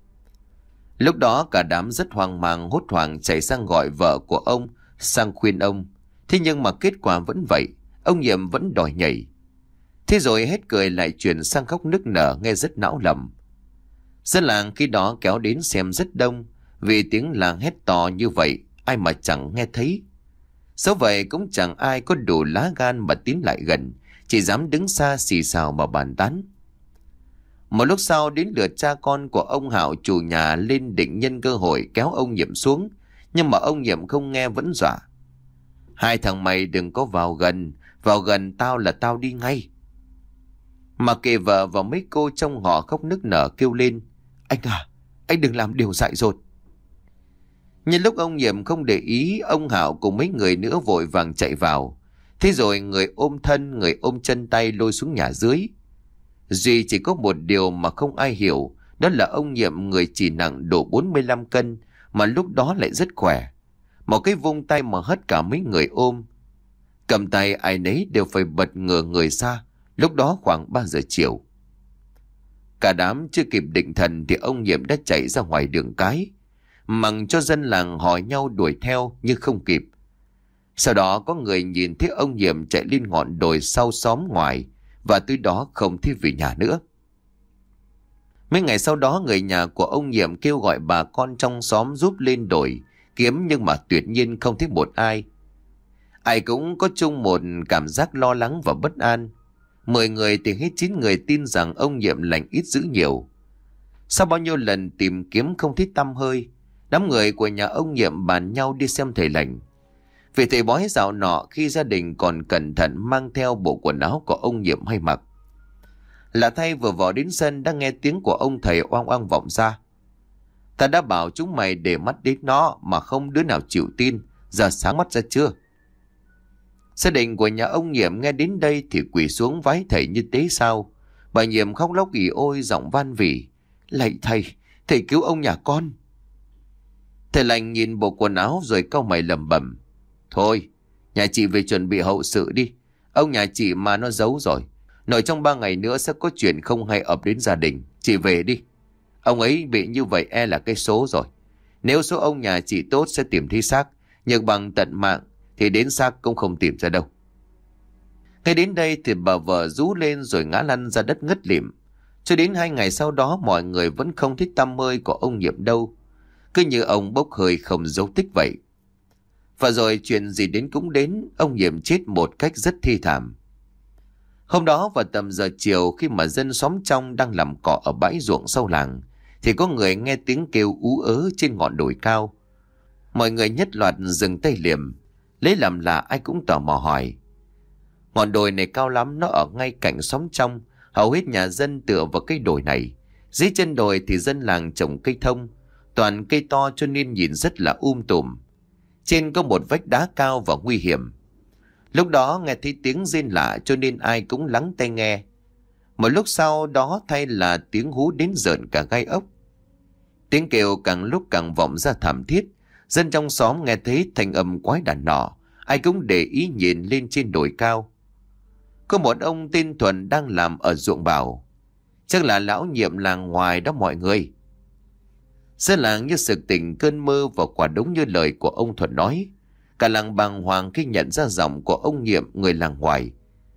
Speaker 1: Lúc đó cả đám rất hoang mang, hốt hoảng chạy sang gọi vợ của ông sang khuyên ông. Thế nhưng mà kết quả vẫn vậy, ông Nhiệm vẫn đòi nhảy. Thế rồi hết cười lại chuyển sang khóc nức nở, nghe rất não lầm. Dân làng khi đó kéo đến xem rất đông, vì tiếng làng hét to như vậy ai mà chẳng nghe thấy. Dẫu vậy cũng chẳng ai có đủ lá gan mà tiến lại gần, chỉ dám đứng xa xì xào mà bàn tán. Một lúc sau đến lượt cha con của ông Hạo chủ nhà lên định nhân cơ hội kéo ông Nhiệm xuống, nhưng mà ông Nhiệm không nghe vẫn dọa: Hai thằng mày đừng có vào gần, vào gần tao là tao đi ngay. Mà kệ vợ và mấy cô trong họ khóc nức nở kêu lên: Anh à, anh đừng làm điều dại dột. Nhân lúc ông Nhiệm không để ý, ông Hạo cùng mấy người nữa vội vàng chạy vào. Thế rồi người ôm thân, người ôm chân tay lôi xuống nhà dưới. Duy chỉ có một điều mà không ai hiểu, đó là ông Nhiệm người chỉ nặng độ bốn mươi lăm cân, mà lúc đó lại rất khỏe. Một cái vung tay mà hất cả mấy người ôm. Cầm tay ai nấy đều phải bật ngửa người ra. Lúc đó khoảng ba giờ chiều. Cả đám chưa kịp định thần thì ông Nhiệm đã chạy ra ngoài đường cái, mặc cho dân làng hỏi nhau đuổi theo nhưng không kịp. Sau đó có người nhìn thấy ông Nhiệm chạy lên ngọn đồi sau xóm ngoài, và từ đó không thấy về nhà nữa. Mấy ngày sau đó, người nhà của ông Nhiệm kêu gọi bà con trong xóm giúp lên đồi kiếm, nhưng mà tuyệt nhiên không thấy một ai. Ai cũng có chung một cảm giác lo lắng và bất an. Mười người thì hết chín người tin rằng ông Nhiệm lành ít dữ nhiều. Sau bao nhiêu lần tìm kiếm không thấy tăm hơi, đám người của nhà ông Nhiệm bàn nhau đi xem thầy lành. Vì thầy bói dạo nọ khi gia đình còn cẩn thận mang theo bộ quần áo của ông Nhiệm hay mặc. Lạ thay vừa vào đến sân đã nghe tiếng của ông thầy oang oang vọng ra: Ta đã bảo chúng mày để mắt đến nó mà không đứa nào chịu tin, giờ sáng mắt ra chưa? Gia đình của nhà ông Nhiệm nghe đến đây thì quỳ xuống vái thầy như tế sao. Bà Nhiệm khóc lóc ỉ ôi giọng van vỉ: Lạy thầy, thầy cứu ông nhà con. Thầy lành nhìn bộ quần áo rồi cau mày lẩm bẩm: Thôi, nhà chị về chuẩn bị hậu sự đi. Ông nhà chị mà nó giấu rồi. Nội trong ba ngày nữa sẽ có chuyện không hay ập đến gia đình. Chị về đi. Ông ấy bị như vậy e là cái số rồi. Nếu số ông nhà chị tốt sẽ tìm thấy xác, nhưng bằng tận mạng thì đến xác cũng không tìm ra đâu. Ngay đến đây thì bà vợ rú lên rồi ngã lăn ra đất ngất lịm. Cho đến hai ngày sau đó mọi người vẫn không thích tăm hơi của ông Nhiệm đâu. Cứ như ông bốc hơi không dấu tích vậy. Và rồi chuyện gì đến cũng đến, ông Nhiệm chết một cách rất thi thảm. Hôm đó vào tầm giờ chiều, khi mà dân xóm trong đang làm cỏ ở bãi ruộng sau làng, thì có người nghe tiếng kêu ú ớ trên ngọn đồi cao. Mọi người nhất loạt dừng tay liềm, lấy làm lạ ai cũng tò mò hỏi. Ngọn đồi này cao lắm, nó ở ngay cạnh xóm trong, hầu hết nhà dân tựa vào cây đồi này. Dưới chân đồi thì dân làng trồng cây thông, toàn cây to cho nên nhìn rất là um tùm. Trên có một vách đá cao và nguy hiểm. Lúc đó nghe thấy tiếng rên lạ cho nên ai cũng lắng tai nghe. Một lúc sau đó thay là tiếng hú đến rợn cả gai ốc. Tiếng kêu càng lúc càng vọng ra thảm thiết. Dân trong xóm nghe thấy thanh âm quái đản nọ, ai cũng để ý nhìn lên trên đồi cao. Có một ông tên Thuần đang làm ở ruộng bảo: Chắc là lão Nhiệm làng ngoài đó mọi người. Dân làng như sực tỉnh cơn mơ và quả đúng như lời của ông Thuần nói. Cả làng bàng hoàng khi nhận ra giọng của ông Nhiệm người làng ngoài.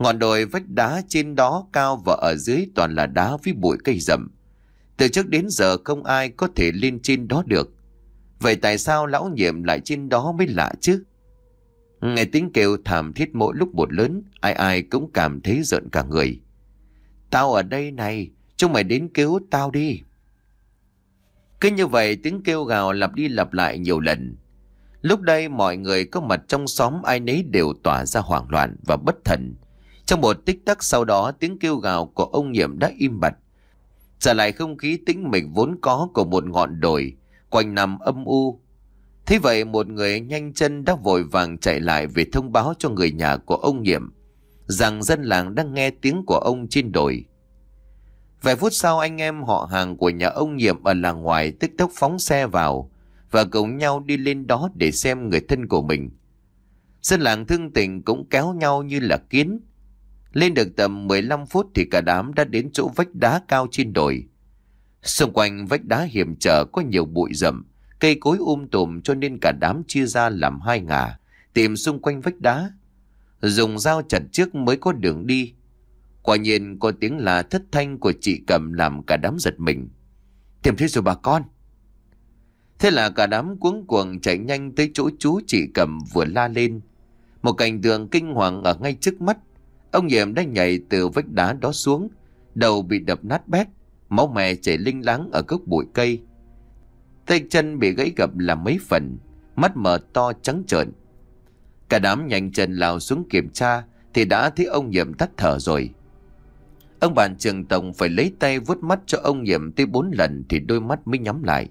Speaker 1: Ngọn đồi vách đá trên đó cao và ở dưới toàn là đá với bụi cây rậm. Từ trước đến giờ không ai có thể lên trên đó được. Vậy tại sao lão Nhiệm lại trên đó mới lạ chứ? Nghe tiếng kêu thảm thiết mỗi lúc một lớn, ai ai cũng cảm thấy rợn cả người. Tao ở đây này, chúng mày đến cứu tao đi. Cứ như vậy tiếng kêu gào lặp đi lặp lại nhiều lần. Lúc đây mọi người có mặt trong xóm ai nấy đều tỏa ra hoảng loạn và bất thần. Trong một tích tắc sau đó tiếng kêu gào của ông Nhiệm đã im bặt. Trở lại không khí tĩnh mịch vốn có của một ngọn đồi, quanh năm âm u. Thế vậy một người nhanh chân đã vội vàng chạy lại về thông báo cho người nhà của ông Nhiệm rằng dân làng đang nghe tiếng của ông trên đồi. Vài phút sau anh em họ hàng của nhà ông Nhiệm ở làng ngoài tức tốc phóng xe vào và cùng nhau đi lên đó để xem người thân của mình. Dân làng thương tình cũng kéo nhau như là kiến. Lên được tầm mười lăm phút thì cả đám đã đến chỗ vách đá cao trên đồi. Xung quanh vách đá hiểm trở có nhiều bụi rậm, cây cối um tùm cho nên cả đám chia ra làm hai ngả, tìm xung quanh vách đá. Dùng dao chặt trước mới có đường đi. Quả nhiên có tiếng là thất thanh của chị Cẩm làm cả đám giật mình. Tìm thấy rồi bà con. Thế là cả đám cuống cuồng chạy nhanh tới chỗ chú chị Cẩm vừa la lên. Một cảnh tượng kinh hoàng ở ngay trước mắt. Ông Nhiệm đã nhảy từ vách đá đó xuống, đầu bị đập nát bét, máu me chảy linh láng ở gốc bụi cây. Tay chân bị gãy gập làm mấy phần, mắt mở to trắng trợn. Cả đám nhanh chân lao xuống kiểm tra thì đã thấy ông Nhiệm tắt thở rồi. Ông bạn Trường Tổng phải lấy tay vuốt mắt cho ông Nhiệm tới bốn lần thì đôi mắt mới nhắm lại.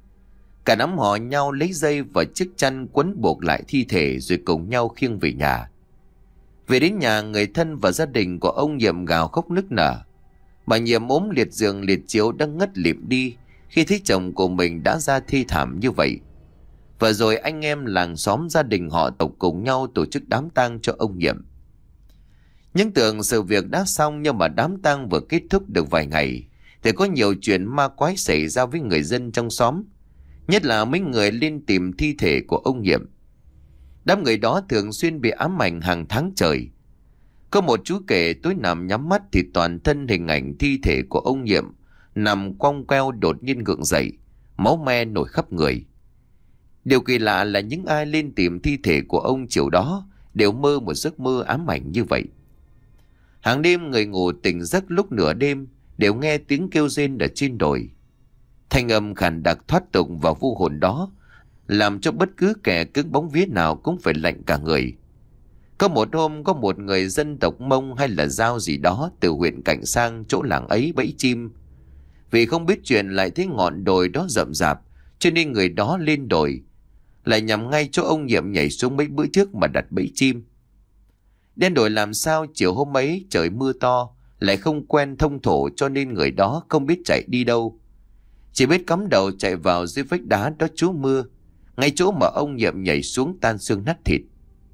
Speaker 1: Cả đám họ nhau lấy dây và chiếc chăn quấn buộc lại thi thể rồi cùng nhau khiêng về nhà. Về đến nhà, người thân và gia đình của ông Nhiệm gào khóc nức nở. Bà Nhiệm ốm liệt giường liệt chiếu đang ngất lịm đi khi thấy chồng của mình đã ra thi thảm như vậy. Và rồi anh em làng xóm gia đình họ tộc cùng nhau tổ chức đám tang cho ông Nhiệm. Nhưng tưởng sự việc đã xong, nhưng mà đám tang vừa kết thúc được vài ngày thì có nhiều chuyện ma quái xảy ra với người dân trong xóm, nhất là mấy người lên tìm thi thể của ông Nhiệm. Đám người đó thường xuyên bị ám ảnh hàng tháng trời. Có một chú kể tối nằm nhắm mắt thì toàn thân hình ảnh thi thể của ông Nhiệm nằm quong queo đột nhiên gượng dậy, máu me nổi khắp người. Điều kỳ lạ là những ai lên tìm thi thể của ông chiều đó đều mơ một giấc mơ ám ảnh như vậy. Hàng đêm người ngủ tỉnh giấc lúc nửa đêm đều nghe tiếng kêu rên ở trên đồi. Thanh âm khàn đặc thoát tục vào vô hồn đó làm cho bất cứ kẻ cứng bóng vía nào cũng phải lạnh cả người. Có một hôm có một người dân tộc Mông hay là Dao gì đó từ huyện cạnh sang chỗ làng ấy bẫy chim. Vì không biết chuyện lại thấy ngọn đồi đó rậm rạp cho nên người đó lên đồi lại nhằm ngay chỗ ông Nhiệm nhảy xuống mấy bữa trước mà đặt bẫy chim. Đen đồi làm sao chiều hôm ấy trời mưa to, lại không quen thông thổ cho nên người đó không biết chạy đi đâu. Chỉ biết cắm đầu chạy vào dưới vách đá đó trú mưa, ngay chỗ mà ông Nhiệm nhảy xuống tan xương nát thịt.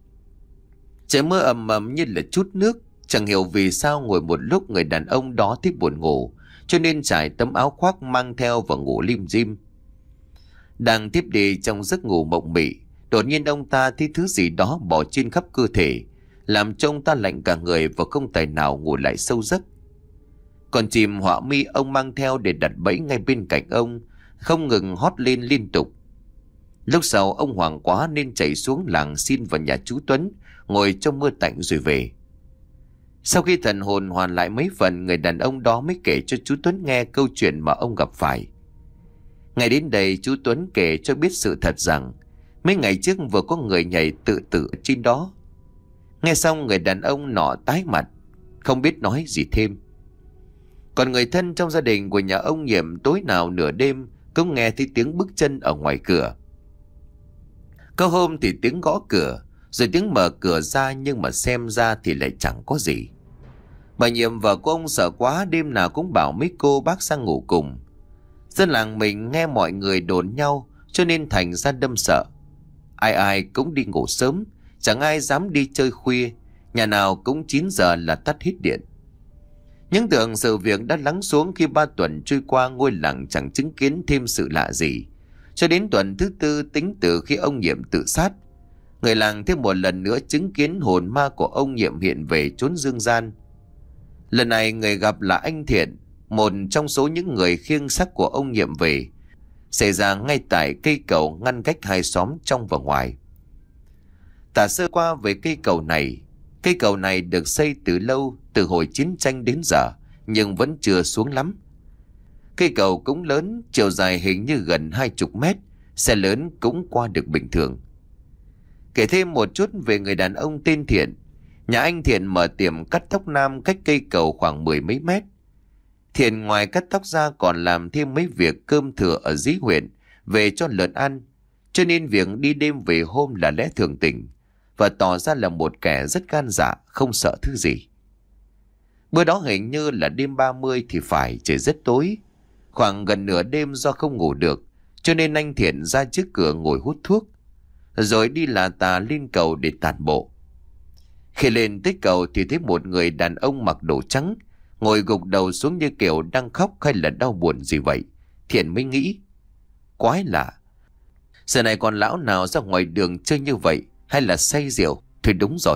Speaker 1: Trời mưa ầm ầm như là chút nước, chẳng hiểu vì sao ngồi một lúc người đàn ông đó thích buồn ngủ, cho nên trải tấm áo khoác mang theo và ngủ lim dim. Đang tiếp đi trong giấc ngủ mộng mị, đột nhiên ông ta thấy thứ gì đó bỏ trên khắp cơ thể, làm cho ông ta lạnh cả người và không tài nào ngủ lại sâu giấc. Còn chim họa mi ông mang theo để đặt bẫy ngay bên cạnh ông không ngừng hót lên liên tục. Lúc sau ông hoảng quá nên chạy xuống làng xin vào nhà chú Tuấn ngồi trong mưa tạnh rồi về. Sau khi thần hồn hoàn lại mấy phần, người đàn ông đó mới kể cho chú Tuấn nghe câu chuyện mà ông gặp phải. Ngày đến đây chú Tuấn kể cho biết sự thật rằng mấy ngày trước vừa có người nhảy tự tử trên đó. Nghe xong người đàn ông nọ tái mặt, không biết nói gì thêm. Còn người thân trong gia đình của nhà ông Nhiệm tối nào nửa đêm cũng nghe thấy tiếng bước chân ở ngoài cửa. Có hôm thì tiếng gõ cửa, rồi tiếng mở cửa ra, nhưng mà xem ra thì lại chẳng có gì. Bà Nhiệm vợ của ông sợ quá, đêm nào cũng bảo mấy cô bác sang ngủ cùng. Dân làng mình nghe mọi người đồn nhau cho nên thành ra đâm sợ. Ai ai cũng đi ngủ sớm, chẳng ai dám đi chơi khuya, nhà nào cũng chín giờ là tắt hết điện. Nhưng tưởng sự việc đã lắng xuống khi ba tuần trôi qua ngôi làng chẳng chứng kiến thêm sự lạ gì. Cho đến tuần thứ tư tính từ khi ông Nhiệm tự sát, Người làng thêm một lần nữa chứng kiến hồn ma của ông Nhiệm hiện về chốn dương gian. Lần này người gặp là anh Thiện, một trong số những người khiêng xác của ông Nhiệm về, xảy ra ngay tại cây cầu ngăn cách hai xóm trong và ngoài. Tả sơ qua về cây cầu này. Cây cầu này được xây từ lâu, từ hồi chiến tranh đến giờ, nhưng vẫn chưa xuống lắm. Cây cầu cũng lớn, chiều dài hình như gần hai chục mét, xe lớn cũng qua được bình thường. Kể thêm một chút về người đàn ông tên Thiện. Nhà anh Thiện mở tiệm cắt tóc nam cách cây cầu khoảng mười mấy mét. Thiện ngoài cắt tóc ra còn làm thêm mấy việc cơm thừa ở dưới huyện về cho lợn ăn, cho nên việc đi đêm về hôm là lẽ thường tình, và tỏ ra là một kẻ rất gan dạ, không sợ thứ gì. Bữa đó hình như là đêm ba mươi thì phải, trời rất tối. Khoảng gần nửa đêm do không ngủ được, cho nên anh Thiện ra trước cửa ngồi hút thuốc, rồi đi là tà lên cầu để tản bộ. Khi lên tới cầu thì thấy một người đàn ông mặc đồ trắng, ngồi gục đầu xuống như kiểu đang khóc hay là đau buồn gì vậy. Thiện mới nghĩ, quái lạ, giờ này còn lão nào ra ngoài đường chơi như vậy, hay là say rượu? Thôi đúng rồi.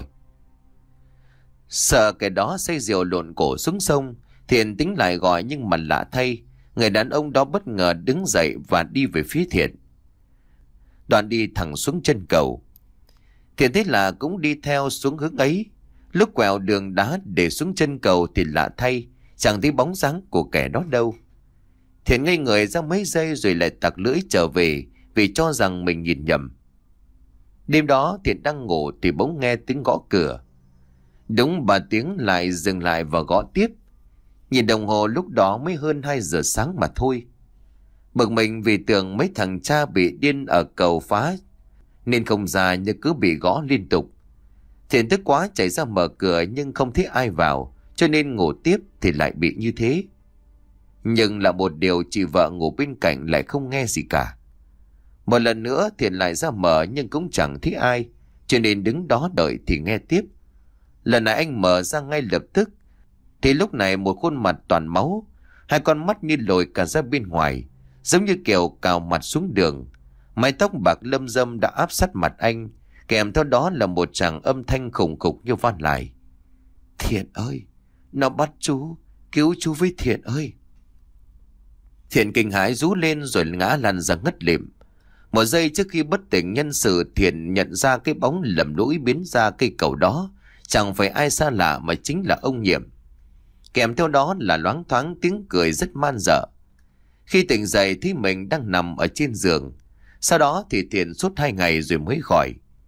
Speaker 1: Sợ cái đó say rượu lộn cổ xuống sông, Thiện tính lại gọi, nhưng mà lạ thay, người đàn ông đó bất ngờ đứng dậy và đi về phía Thiện. Đoạn đi thẳng xuống chân cầu. Thiện thấy là cũng đi theo xuống hướng ấy. Lúc quẹo đường đá để xuống chân cầu thì lạ thay, chẳng thấy bóng dáng của kẻ đó đâu. Thiện ngây người ra mấy giây rồi lại tặc lưỡi trở về, vì cho rằng mình nhìn nhầm. Đêm đó Thiện đang ngủ thì bỗng nghe tiếng gõ cửa. Đúng ba tiếng lại dừng lại và gõ tiếp. Nhìn đồng hồ lúc đó mới hơn hai giờ sáng mà thôi. Bực mình vì tưởng mấy thằng cha bị điên ở cầu phá, nên không ra như cứ bị gõ liên tục. Thiện tức quá chạy ra mở cửa nhưng không thấy ai vào, cho nên ngủ tiếp thì lại bị như thế. Nhưng là một điều, chị vợ ngủ bên cạnh lại không nghe gì cả. Một lần nữa Thiện lại ra mở nhưng cũng chẳng thấy ai, cho nên đứng đó đợi thì nghe tiếp. Lần này anh mở ra ngay lập tức, thì lúc này một khuôn mặt toàn máu, hai con mắt như lồi cả ra bên ngoài, giống như kiểu cào mặt xuống đường. Mái tóc bạc lâm râm đã áp sát mặt anh, kèm theo đó là một tràng âm thanh khủng khục như van lại. Thiện ơi, nó bắt chú, cứu chú với Thiện ơi. Thiện kinh hãi rú lên rồi ngã lăn ra ngất lịm. Một giây trước khi bất tỉnh nhân sự, Thiện nhận ra cái bóng lầm lũi biến ra cây cầu đó chẳng phải ai xa lạ mà chính là ông Nhiệm. Kèm theo đó là loáng thoáng tiếng cười rất man dợ. Khi tỉnh dậy thì mình đang nằm ở trên giường. Sau đó thì Thiện sốt hai ngày rồi mới khỏi.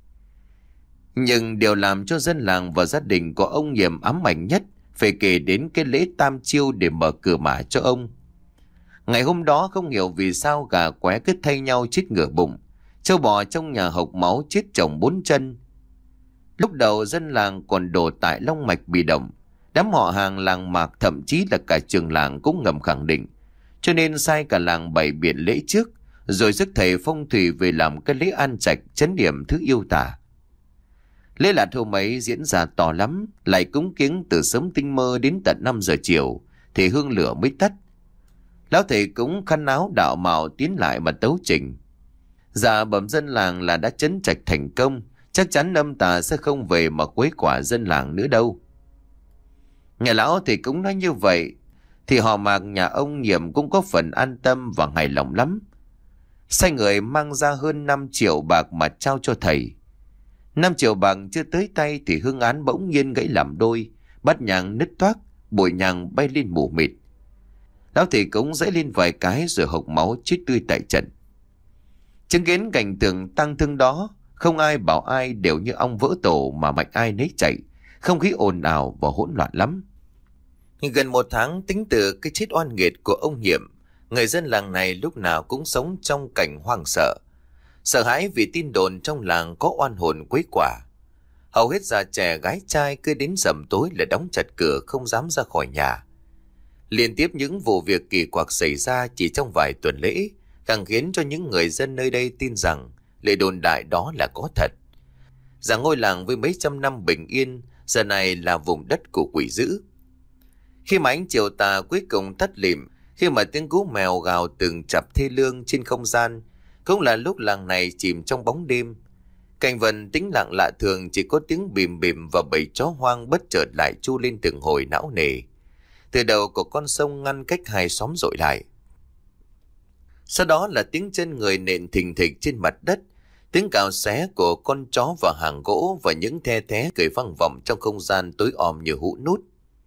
Speaker 1: Nhưng điều làm cho dân làng và gia đình của ông Nhiệm ám ảnh nhất phải kể đến cái lễ tam chiêu để mở cửa mả cho ông. Ngày hôm đó không hiểu vì sao gà qué cứ thay nhau chết ngửa bụng, trâu bò trong nhà hộc máu chết chồng bốn chân. Lúc đầu dân làng còn đổ tại long mạch bị động, đám họ hàng làng mạc thậm chí là cả trường làng cũng ngầm khẳng định, cho nên sai cả làng bày biện lễ trước, rồi rước thầy phong thủy về làm cái lễ an trạch trấn điểm thứ yêu tả. Lễ lạt hôm ấy diễn ra to lắm, lại cúng kiếng từ sớm tinh mơ đến tận năm giờ chiều thì hương lửa mới tắt. Lão thầy cũng khăn áo đạo mạo tiến lại mà tấu trình. Dạ bẩm dân làng là đã trấn trạch thành công, chắc chắn âm tà sẽ không về mà quấy quả dân làng nữa đâu. Nhà lão thì cũng nói như vậy, thì họ Mạc nhà ông Nhiệm cũng có phần an tâm và hài lòng lắm. Sai người mang ra hơn năm triệu bạc mà trao cho thầy. Năm triệu bạc chưa tới tay thì hương án bỗng nhiên gãy làm đôi, bát nhang nứt toác, bụi nhang bay lên mù mịt. Lão thầy cũng dãy lên vài cái rồi hộc máu chết tươi tại trận. Chứng kiến cảnh tượng tang thương đó, không ai bảo ai, đều như ong vỡ tổ mà mạnh ai nấy chạy, không khí ồn ào và hỗn loạn lắm. Gần một tháng tính từ cái chết oan nghiệt của ông Nhiệm, người dân làng này lúc nào cũng sống trong cảnh hoang sợ. Sợ hãi vì tin đồn trong làng có oan hồn quấy quả. Hầu hết già trẻ gái trai cứ đến rằm tối là đóng chặt cửa không dám ra khỏi nhà. Liên tiếp những vụ việc kỳ quặc xảy ra chỉ trong vài tuần lễ, càng khiến cho những người dân nơi đây tin rằng lời đồn đại đó là có thật. Rằng ngôi làng với mấy trăm năm bình yên giờ này là vùng đất của quỷ dữ. Khi mà ánh chiều tà cuối cùng tắt lịm, khi mà tiếng cú mèo gào từng chập thê lương trên không gian, cũng là lúc làng này chìm trong bóng đêm. Cảnh vật tĩnh lặng lạ thường, chỉ có tiếng bìm bìm và bầy chó hoang bất chợt lại chu lên từng hồi não nề. Từ đầu của con sông ngăn cách hai xóm dội lại. Sau đó là tiếng chân người nện thình thịch trên mặt đất, tiếng cào xé của con chó vào hàng gỗ và những the thé cười vang vọng trong không gian tối om như hũ nút.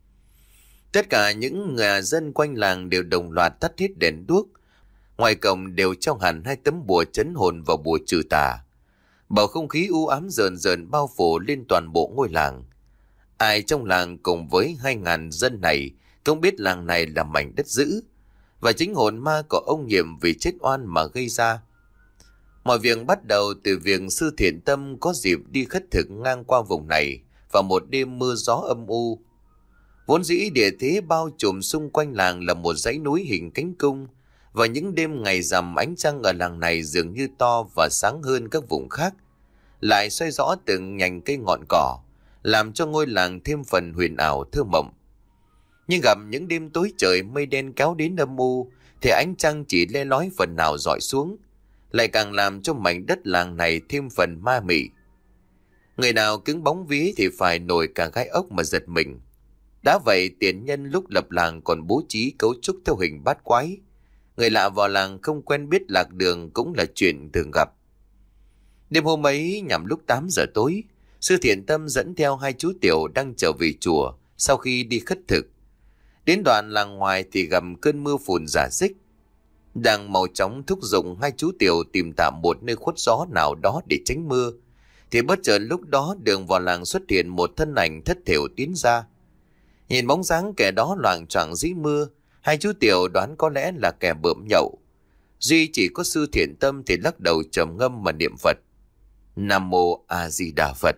Speaker 1: Tất cả những nhà dân quanh làng đều đồng loạt tắt hết đèn đuốc. Ngoài cổng đều treo hẳn hai tấm bùa trấn hồn và bùa trừ tà. Bầu không khí u ám rờn rờn bao phủ lên toàn bộ ngôi làng. Ai trong làng cùng với hai ngàn dân này không biết làng này là mảnh đất dữ, và chính hồn ma của ông Nhiệm vì chết oan mà gây ra. Mọi việc bắt đầu từ việc sư Thiện Tâm có dịp đi khất thực ngang qua vùng này vào một đêm mưa gió âm u. Vốn dĩ địa thế bao trùm xung quanh làng là một dãy núi hình cánh cung, và những đêm ngày rằm ánh trăng ở làng này dường như to và sáng hơn các vùng khác, lại xoay rõ từng nhành cây ngọn cỏ, làm cho ngôi làng thêm phần huyền ảo thơ mộng. Nhưng gặp những đêm tối trời mây đen kéo đến âm u, thì ánh trăng chỉ le lói phần nào rọi xuống, lại càng làm cho mảnh đất làng này thêm phần ma mị. Người nào cứng bóng vía thì phải nổi cả gai ốc mà giật mình. Đã vậy, tiền nhân lúc lập làng còn bố trí cấu trúc theo hình bát quái. Người lạ vào làng không quen biết lạc đường cũng là chuyện thường gặp. Đêm hôm ấy, nhằm lúc tám giờ tối, sư Thiện Tâm dẫn theo hai chú tiểu đang trở về chùa sau khi đi khất thực. Đến đoạn làng ngoài thì gặp cơn mưa phùn rả rích. Đang mau chóng thúc giục hai chú tiểu tìm tạm một nơi khuất gió nào đó để tránh mưa, thì bất chợt lúc đó đường vào làng xuất hiện một thân ảnh thất thểu tiến ra. Nhìn bóng dáng kẻ đó loạng choạng dưới mưa, hai chú tiểu đoán có lẽ là kẻ bợm nhậu. Duy chỉ có sư Thiện Tâm thì lắc đầu trầm ngâm mà niệm Phật. Nam Mô A Di Đà Phật.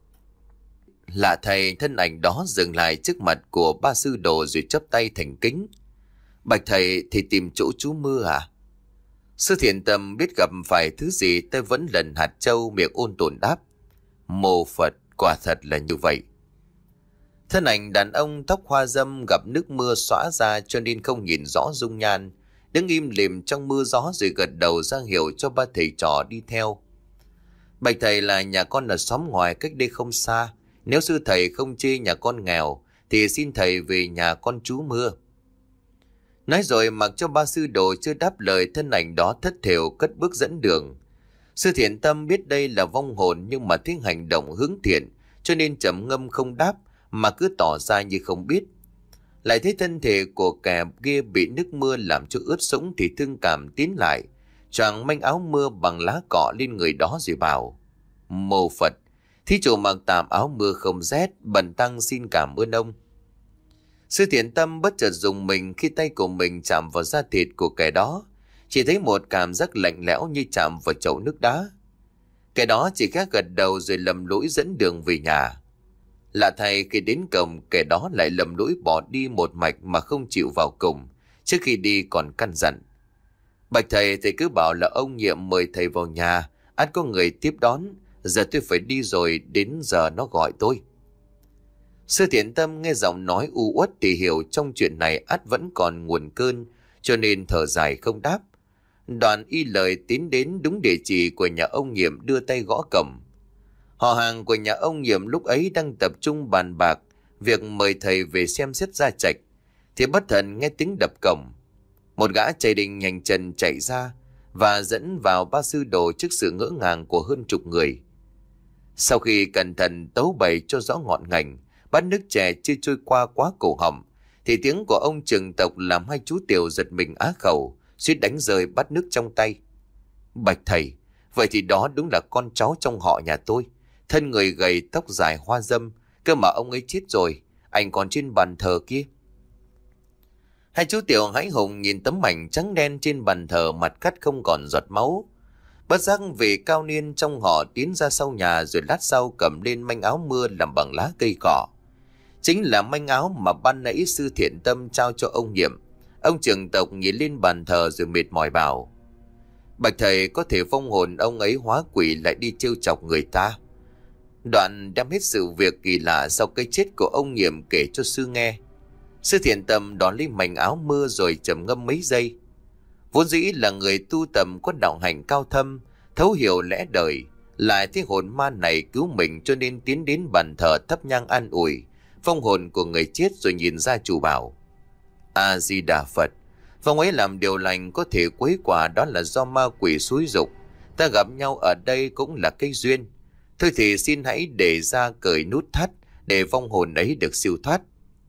Speaker 1: Lạ thầy, thân ảnh đó dừng lại trước mặt của ba sư đồ rồi chắp tay thành kính. Bạch thầy, thì tìm chỗ trú mưa à? Sư Thiện Tâm biết gặp phải thứ gì, tay vẫn lần hạt châu, miệng ôn tồn đáp. Mô Phật, quả thật là như vậy. Thân ảnh đàn ông tóc hoa râm gặp nước mưa xóa ra cho nên không nhìn rõ dung nhan, đứng im lìm trong mưa gió rồi gật đầu ra hiệu cho ba thầy trò đi theo. Bạch thầy là nhà con ở xóm ngoài cách đây không xa. Nếu sư thầy không chê nhà con nghèo thì xin thầy về nhà con trú mưa. Nói rồi mặc cho ba sư đồ chưa đáp lời, thân ảnh đó thất thểu cất bước dẫn đường. Sư Thiện Tâm biết đây là vong hồn, nhưng mà thấy hành động hướng thiện cho nên trầm ngâm không đáp, mà cứ tỏ ra như không biết. Lại thấy thân thể của kẻ kia bị nước mưa làm cho ướt sũng thì thương cảm tiến lại, choàng manh áo mưa bằng lá cọ lên người đó rồi bảo: Mô Phật, thí chủ mặc tạm áo mưa không rét, bần tăng xin cảm ơn ông. Sư Thiện Tâm bất chợt dùng mình khi tay của mình chạm vào da thịt của kẻ đó, chỉ thấy một cảm giác lạnh lẽo như chạm vào chậu nước đá. Kẻ đó chỉ khẽ gật đầu rồi lầm lũi dẫn đường về nhà. Lạ thay, khi đến cổng, kẻ đó lại lầm lũi bỏ đi một mạch mà không chịu vào cùng, trước khi đi còn căn dặn: Bạch thầy, thầy cứ bảo là ông Nhiệm mời thầy vào nhà, ắt có người tiếp đón, giờ tôi phải đi rồi, đến giờ nó gọi tôi. Sư Thiện Tâm nghe giọng nói u uất thì hiểu trong chuyện này ắt vẫn còn nguồn cơn, cho nên thở dài không đáp. Đoạn y lời tiến đến đúng địa chỉ của nhà ông Nhiệm, đưa tay gõ cổng. Họ hàng của nhà ông Nhiệm lúc ấy đang tập trung bàn bạc việc mời thầy về xem xét gia trạch, thì bất thần nghe tiếng đập cổng. Một gã trai đình nhanh chân chạy ra và dẫn vào ba sư đồ trước sự ngỡ ngàng của hơn chục người. Sau khi cẩn thận tấu bày cho rõ ngọn ngành, bát nước chè chưa trôi qua quá cổ họng, thì tiếng của ông trưởng tộc làm hai chú tiểu giật mình á khẩu, suýt đánh rơi bát nước trong tay. Bạch thầy, vậy thì đó đúng là con cháu trong họ nhà tôi, thân người gầy, tóc dài hoa râm, cơ mà ông ấy chết rồi, ảnh còn trên bàn thờ kia. Hai chú tiểu hãi hùng nhìn tấm ảnh trắng đen trên bàn thờ, mặt cắt không còn giọt máu. Bất giác vị cao niên trong họ tiến ra sau nhà, rồi lát sau cầm lên manh áo mưa làm bằng lá cây cỏ. Chính là manh áo mà ban nãy sư Thiện Tâm trao cho ông Nhiệm. Ông trưởng tộc nhìn lên bàn thờ rồi mệt mỏi bảo: Bạch thầy, có thể vong hồn ông ấy hóa quỷ lại đi trêu chọc người ta. Đoạn đem hết sự việc kỳ lạ sau cái chết của ông Nhiệm kể cho sư nghe. Sư Thiện Tâm đón lấy mảnh áo mưa rồi trầm ngâm mấy giây. Vốn dĩ là người tu tầm có đạo hành cao thâm, thấu hiểu lẽ đời, Lại thấy hồn ma này cứu mình cho nên tiến đến bàn thờ thắp nhang an ủi vong hồn của người chết, rồi nhìn gia chủ bảo: A Di Đà Phật, vong ấy làm điều lành có thể quấy quả, đó là do ma quỷ xúi giục. Ta gặp nhau ở đây cũng là cái duyên. Thôi thì xin hãy để ra cởi nút thắt để vong hồn ấy được siêu thoát.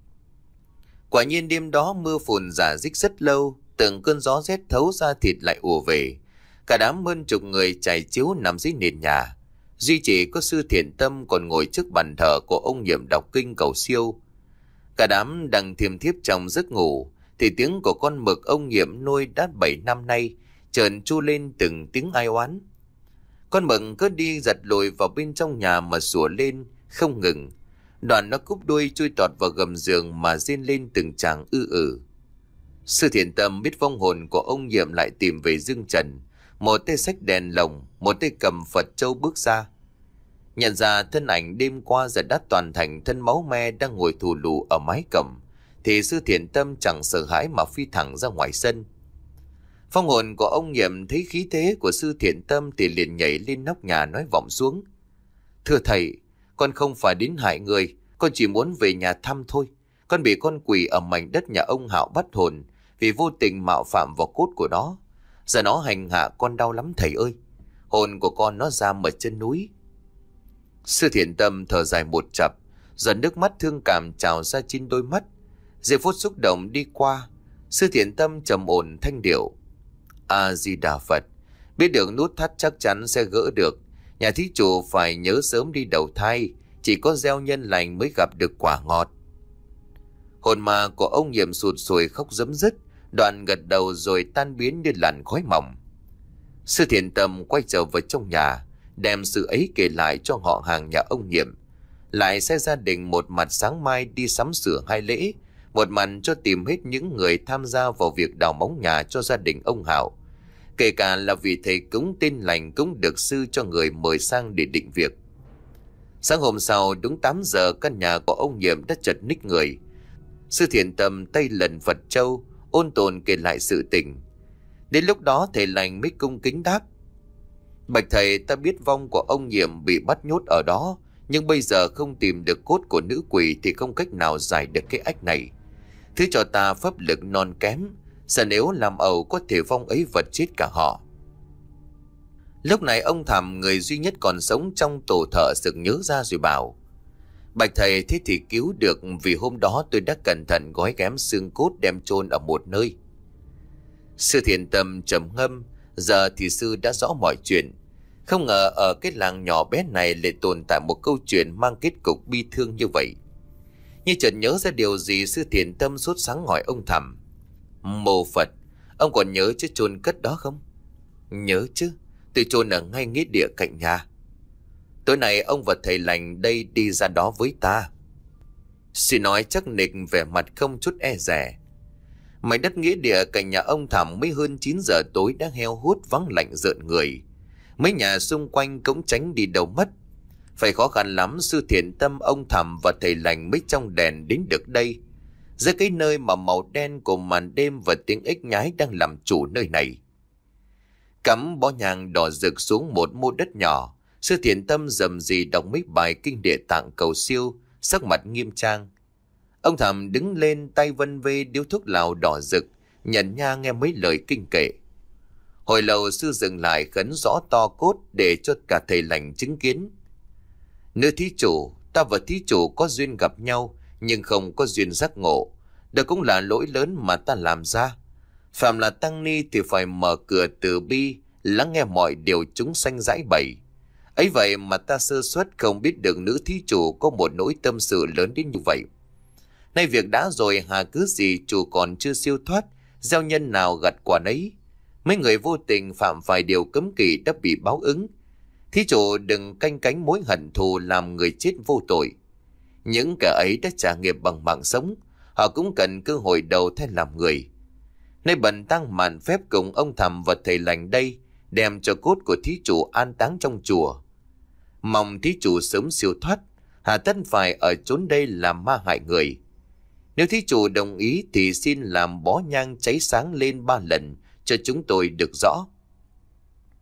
Speaker 1: Quả nhiên đêm đó mưa phùn rả rích rất lâu, từng cơn gió rét thấu da thịt lại ùa về. Cả đám hơn chục người trải chiếu nằm dưới nền nhà. Duy chỉ có sư Thiện Tâm còn ngồi trước bàn thờ của ông Nhiệm đọc kinh cầu siêu. Cả đám đang thiêm thiếp trong giấc ngủ thì tiếng của con mực ông Nhiệm nuôi đã bảy năm nay chợt chu lên từng tiếng ai oán. Con mực cứ đi giật lùi vào bên trong nhà mà sủa lên không ngừng. Đoạn nó cúp đuôi chui tọt vào gầm giường mà rên lên từng tràng ư ử. Sư Thiện Tâm biết vong hồn của ông Nhiệm lại tìm về dương trần. Một tay xách đèn lồng, một tay cầm Phật châu bước ra. Nhận ra thân ảnh đêm qua giờ đã toàn thành thân máu me đang ngồi thù lù ở mái cổng, thì sư Thiện Tâm chẳng sợ hãi mà phi thẳng ra ngoài sân. Vong hồn của ông Nhiệm thấy khí thế của sư Thiện Tâm thì liền nhảy lên nóc nhà nói vọng xuống: Thưa thầy, con không phải đến hại người, con chỉ muốn về nhà thăm thôi. Con bị con quỷ ở mảnh đất nhà ông Hạo bắt hồn vì vô tình mạo phạm vào cốt của nó. Giờ nó hành hạ con đau lắm thầy ơi. Hồn của con nó giam ở chân núi. Sư Thiện Tâm thở dài một chập, rồi nước mắt thương cảm trào ra trên đôi mắt. Giây phút xúc động đi qua, sư Thiện Tâm trầm ổn thanh điệu: A Di Đà Phật, biết được nút thắt chắc chắn sẽ gỡ được. Nhà thí chủ phải nhớ sớm đi đầu thai, chỉ có gieo nhân lành mới gặp được quả ngọt. Hồn ma của ông Nhiệm sụt sùi khóc rấm rứt, đoạn gật đầu rồi tan biến như làn khói mỏng. Sư Thiện Tâm quay trở vào trong nhà, đem sự ấy kể lại cho họ hàng nhà ông Nhiệm. Lại sai gia đình một mặt sáng mai đi sắm sửa hai lễ, một mặt cho tìm hết những người tham gia vào việc đào móng nhà cho gia đình ông Hảo. Kể cả là vị thầy cúng tên lành cũng được sư cho người mời sang để định việc. Sáng hôm sau đúng tám giờ, căn nhà của ông Nhiệm đã chật ních người. Sư Thiện Tâm tay lần Phật châu ôn tồn kể lại sự tình. Đến lúc đó thầy lành mới cung kính đáp: Bạch thầy, ta biết vong của ông Nhiệm bị bắt nhốt ở đó, nhưng bây giờ không tìm được cốt của nữ quỷ thì không cách nào giải được cái ách này. Thứ cho ta pháp lực non kém, sợ nếu làm ẩu có thể vong ấy vật chết cả họ. Lúc này ông Thẩm, người duy nhất còn sống trong tổ thợ, sực nhớ ra rồi bảo: Bạch thầy, thế thì cứu được, vì hôm đó tôi đã cẩn thận gói ghém xương cốt đem chôn ở một nơi. Sư Thiện Tâm trầm ngâm, giờ thì sư đã rõ mọi chuyện. Không ngờ ở cái làng nhỏ bé này lại tồn tại một câu chuyện mang kết cục bi thương như vậy. Như chợt nhớ ra điều gì, sư Thiện Tâm sốt sắng hỏi ông Thẩm: Mô Phật, ông còn nhớ chứ chôn cất đó không? Nhớ chứ, tôi chôn ở ngay nghĩa địa cạnh nhà. Tối nay ông và thầy lành đây đi ra đó với ta. Xin nói chắc nịch vẻ mặt không chút e dè. Mảnh đất nghĩa địa cạnh nhà ông Thẩm mới hơn chín giờ tối đã heo hút vắng lạnh rợn người. Mấy nhà xung quanh cũng tránh đi đâu mất. Phải khó khăn lắm sư Thiện Tâm, ông Thẩm và thầy lành mới trong đèn đến được đây, giữa cái nơi mà màu đen của màn đêm và tiếng ếch nhái đang làm chủ nơi này. Cắm bó nhang đỏ rực xuống một mô đất nhỏ, sư Thiện Tâm rầm rì đọc mấy bài kinh địa tạng cầu siêu, sắc mặt nghiêm trang. Ông Thẩm đứng lên, tay vân vê điếu thuốc lào đỏ rực, nhận nha nghe mấy lời kinh kệ. Hồi lâu sư dừng lại khấn rõ to cốt để cho cả thầy lành chứng kiến. Nữ thí chủ, ta và thí chủ có duyên gặp nhau, nhưng không có duyên giác ngộ. Đó cũng là lỗi lớn mà ta làm ra. Phạm là tăng ni thì phải mở cửa từ bi, lắng nghe mọi điều chúng sanh giải bày. Ấy vậy mà ta sơ suất không biết được nữ thí chủ có một nỗi tâm sự lớn đến như vậy. Nay việc đã rồi, hà cứ gì chủ còn chưa siêu thoát, gieo nhân nào gặt quả nấy. Mấy người vô tình phạm phải điều cấm kỵ đã bị báo ứng. Thí chủ đừng canh cánh mối hận thù làm người chết vô tội. Những kẻ ấy đã trả nghiệp bằng mạng sống, họ cũng cần cơ hội đầu thai làm người. Nay bần tăng màn phép cùng ông Thẩm và thầy lành đây, đem cho cốt của thí chủ an táng trong chùa. Mong thí chủ sớm siêu thoát, hà tất phải ở chốn đây làm ma hại người. Nếu thí chủ đồng ý thì xin làm bó nhang cháy sáng lên ba lần cho chúng tôi được rõ.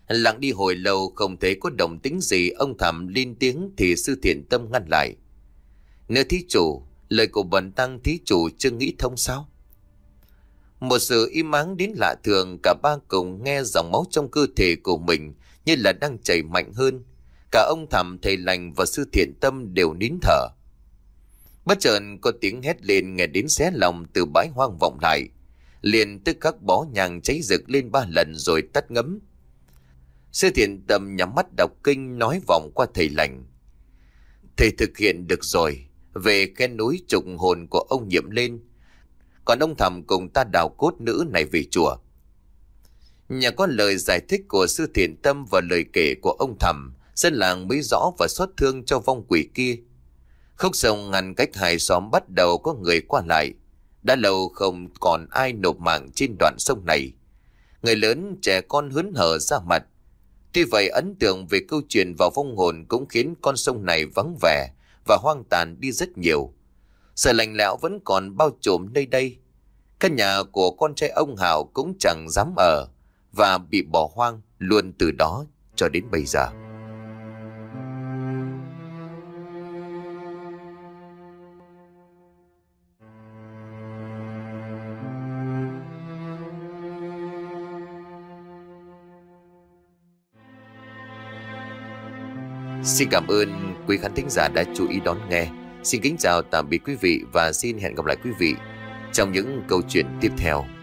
Speaker 1: Lặng đi hồi lâu không thấy có động tĩnh gì, ông Thẩm lên tiếng thì Sư Thiện Tâm ngăn lại. Nếu thí chủ, lời của bần tăng thí chủ chưa nghĩ thông sao? Một sự im ắng đến lạ thường, cả ba cùng nghe dòng máu trong cơ thể của mình như là đang chảy mạnh hơn. Cả ông Thẩm, thầy lành và Sư Thiện Tâm đều nín thở. Bất chợt có tiếng hét lên nghe đến xé lòng từ bãi hoang vọng lại. Liền tức khắc bó nhang cháy rực lên ba lần rồi tắt ngấm. Sư Thiện Tâm nhắm mắt đọc kinh nói vọng qua thầy lành. Thầy thực hiện được rồi, về khen núi trục hồn của ông Nhiệm lên. Còn ông Thẩm cùng ta đào cốt nữ này về chùa. Nhà có lời giải thích của Sư Thiện Tâm và lời kể của ông Thẩm, dân làng mới rõ và xót thương cho vong quỷ kia. Khúc sông ngăn cách hai xóm bắt đầu có người qua lại. Đã lâu không còn ai nộp mạng trên đoạn sông này. Người lớn trẻ con hớn hở ra mặt. Tuy vậy ấn tượng về câu chuyện vào vong hồn cũng khiến con sông này vắng vẻ và hoang tàn đi rất nhiều. Sự lạnh lẽo vẫn còn bao trùm nơi đây. Căn nhà của con trai ông Hào cũng chẳng dám ở và bị bỏ hoang luôn từ đó cho đến bây giờ. Xin cảm ơn quý khán thính giả đã chú ý đón nghe. Xin kính chào tạm biệt quý vị và xin hẹn gặp lại quý vị trong những câu chuyện tiếp theo.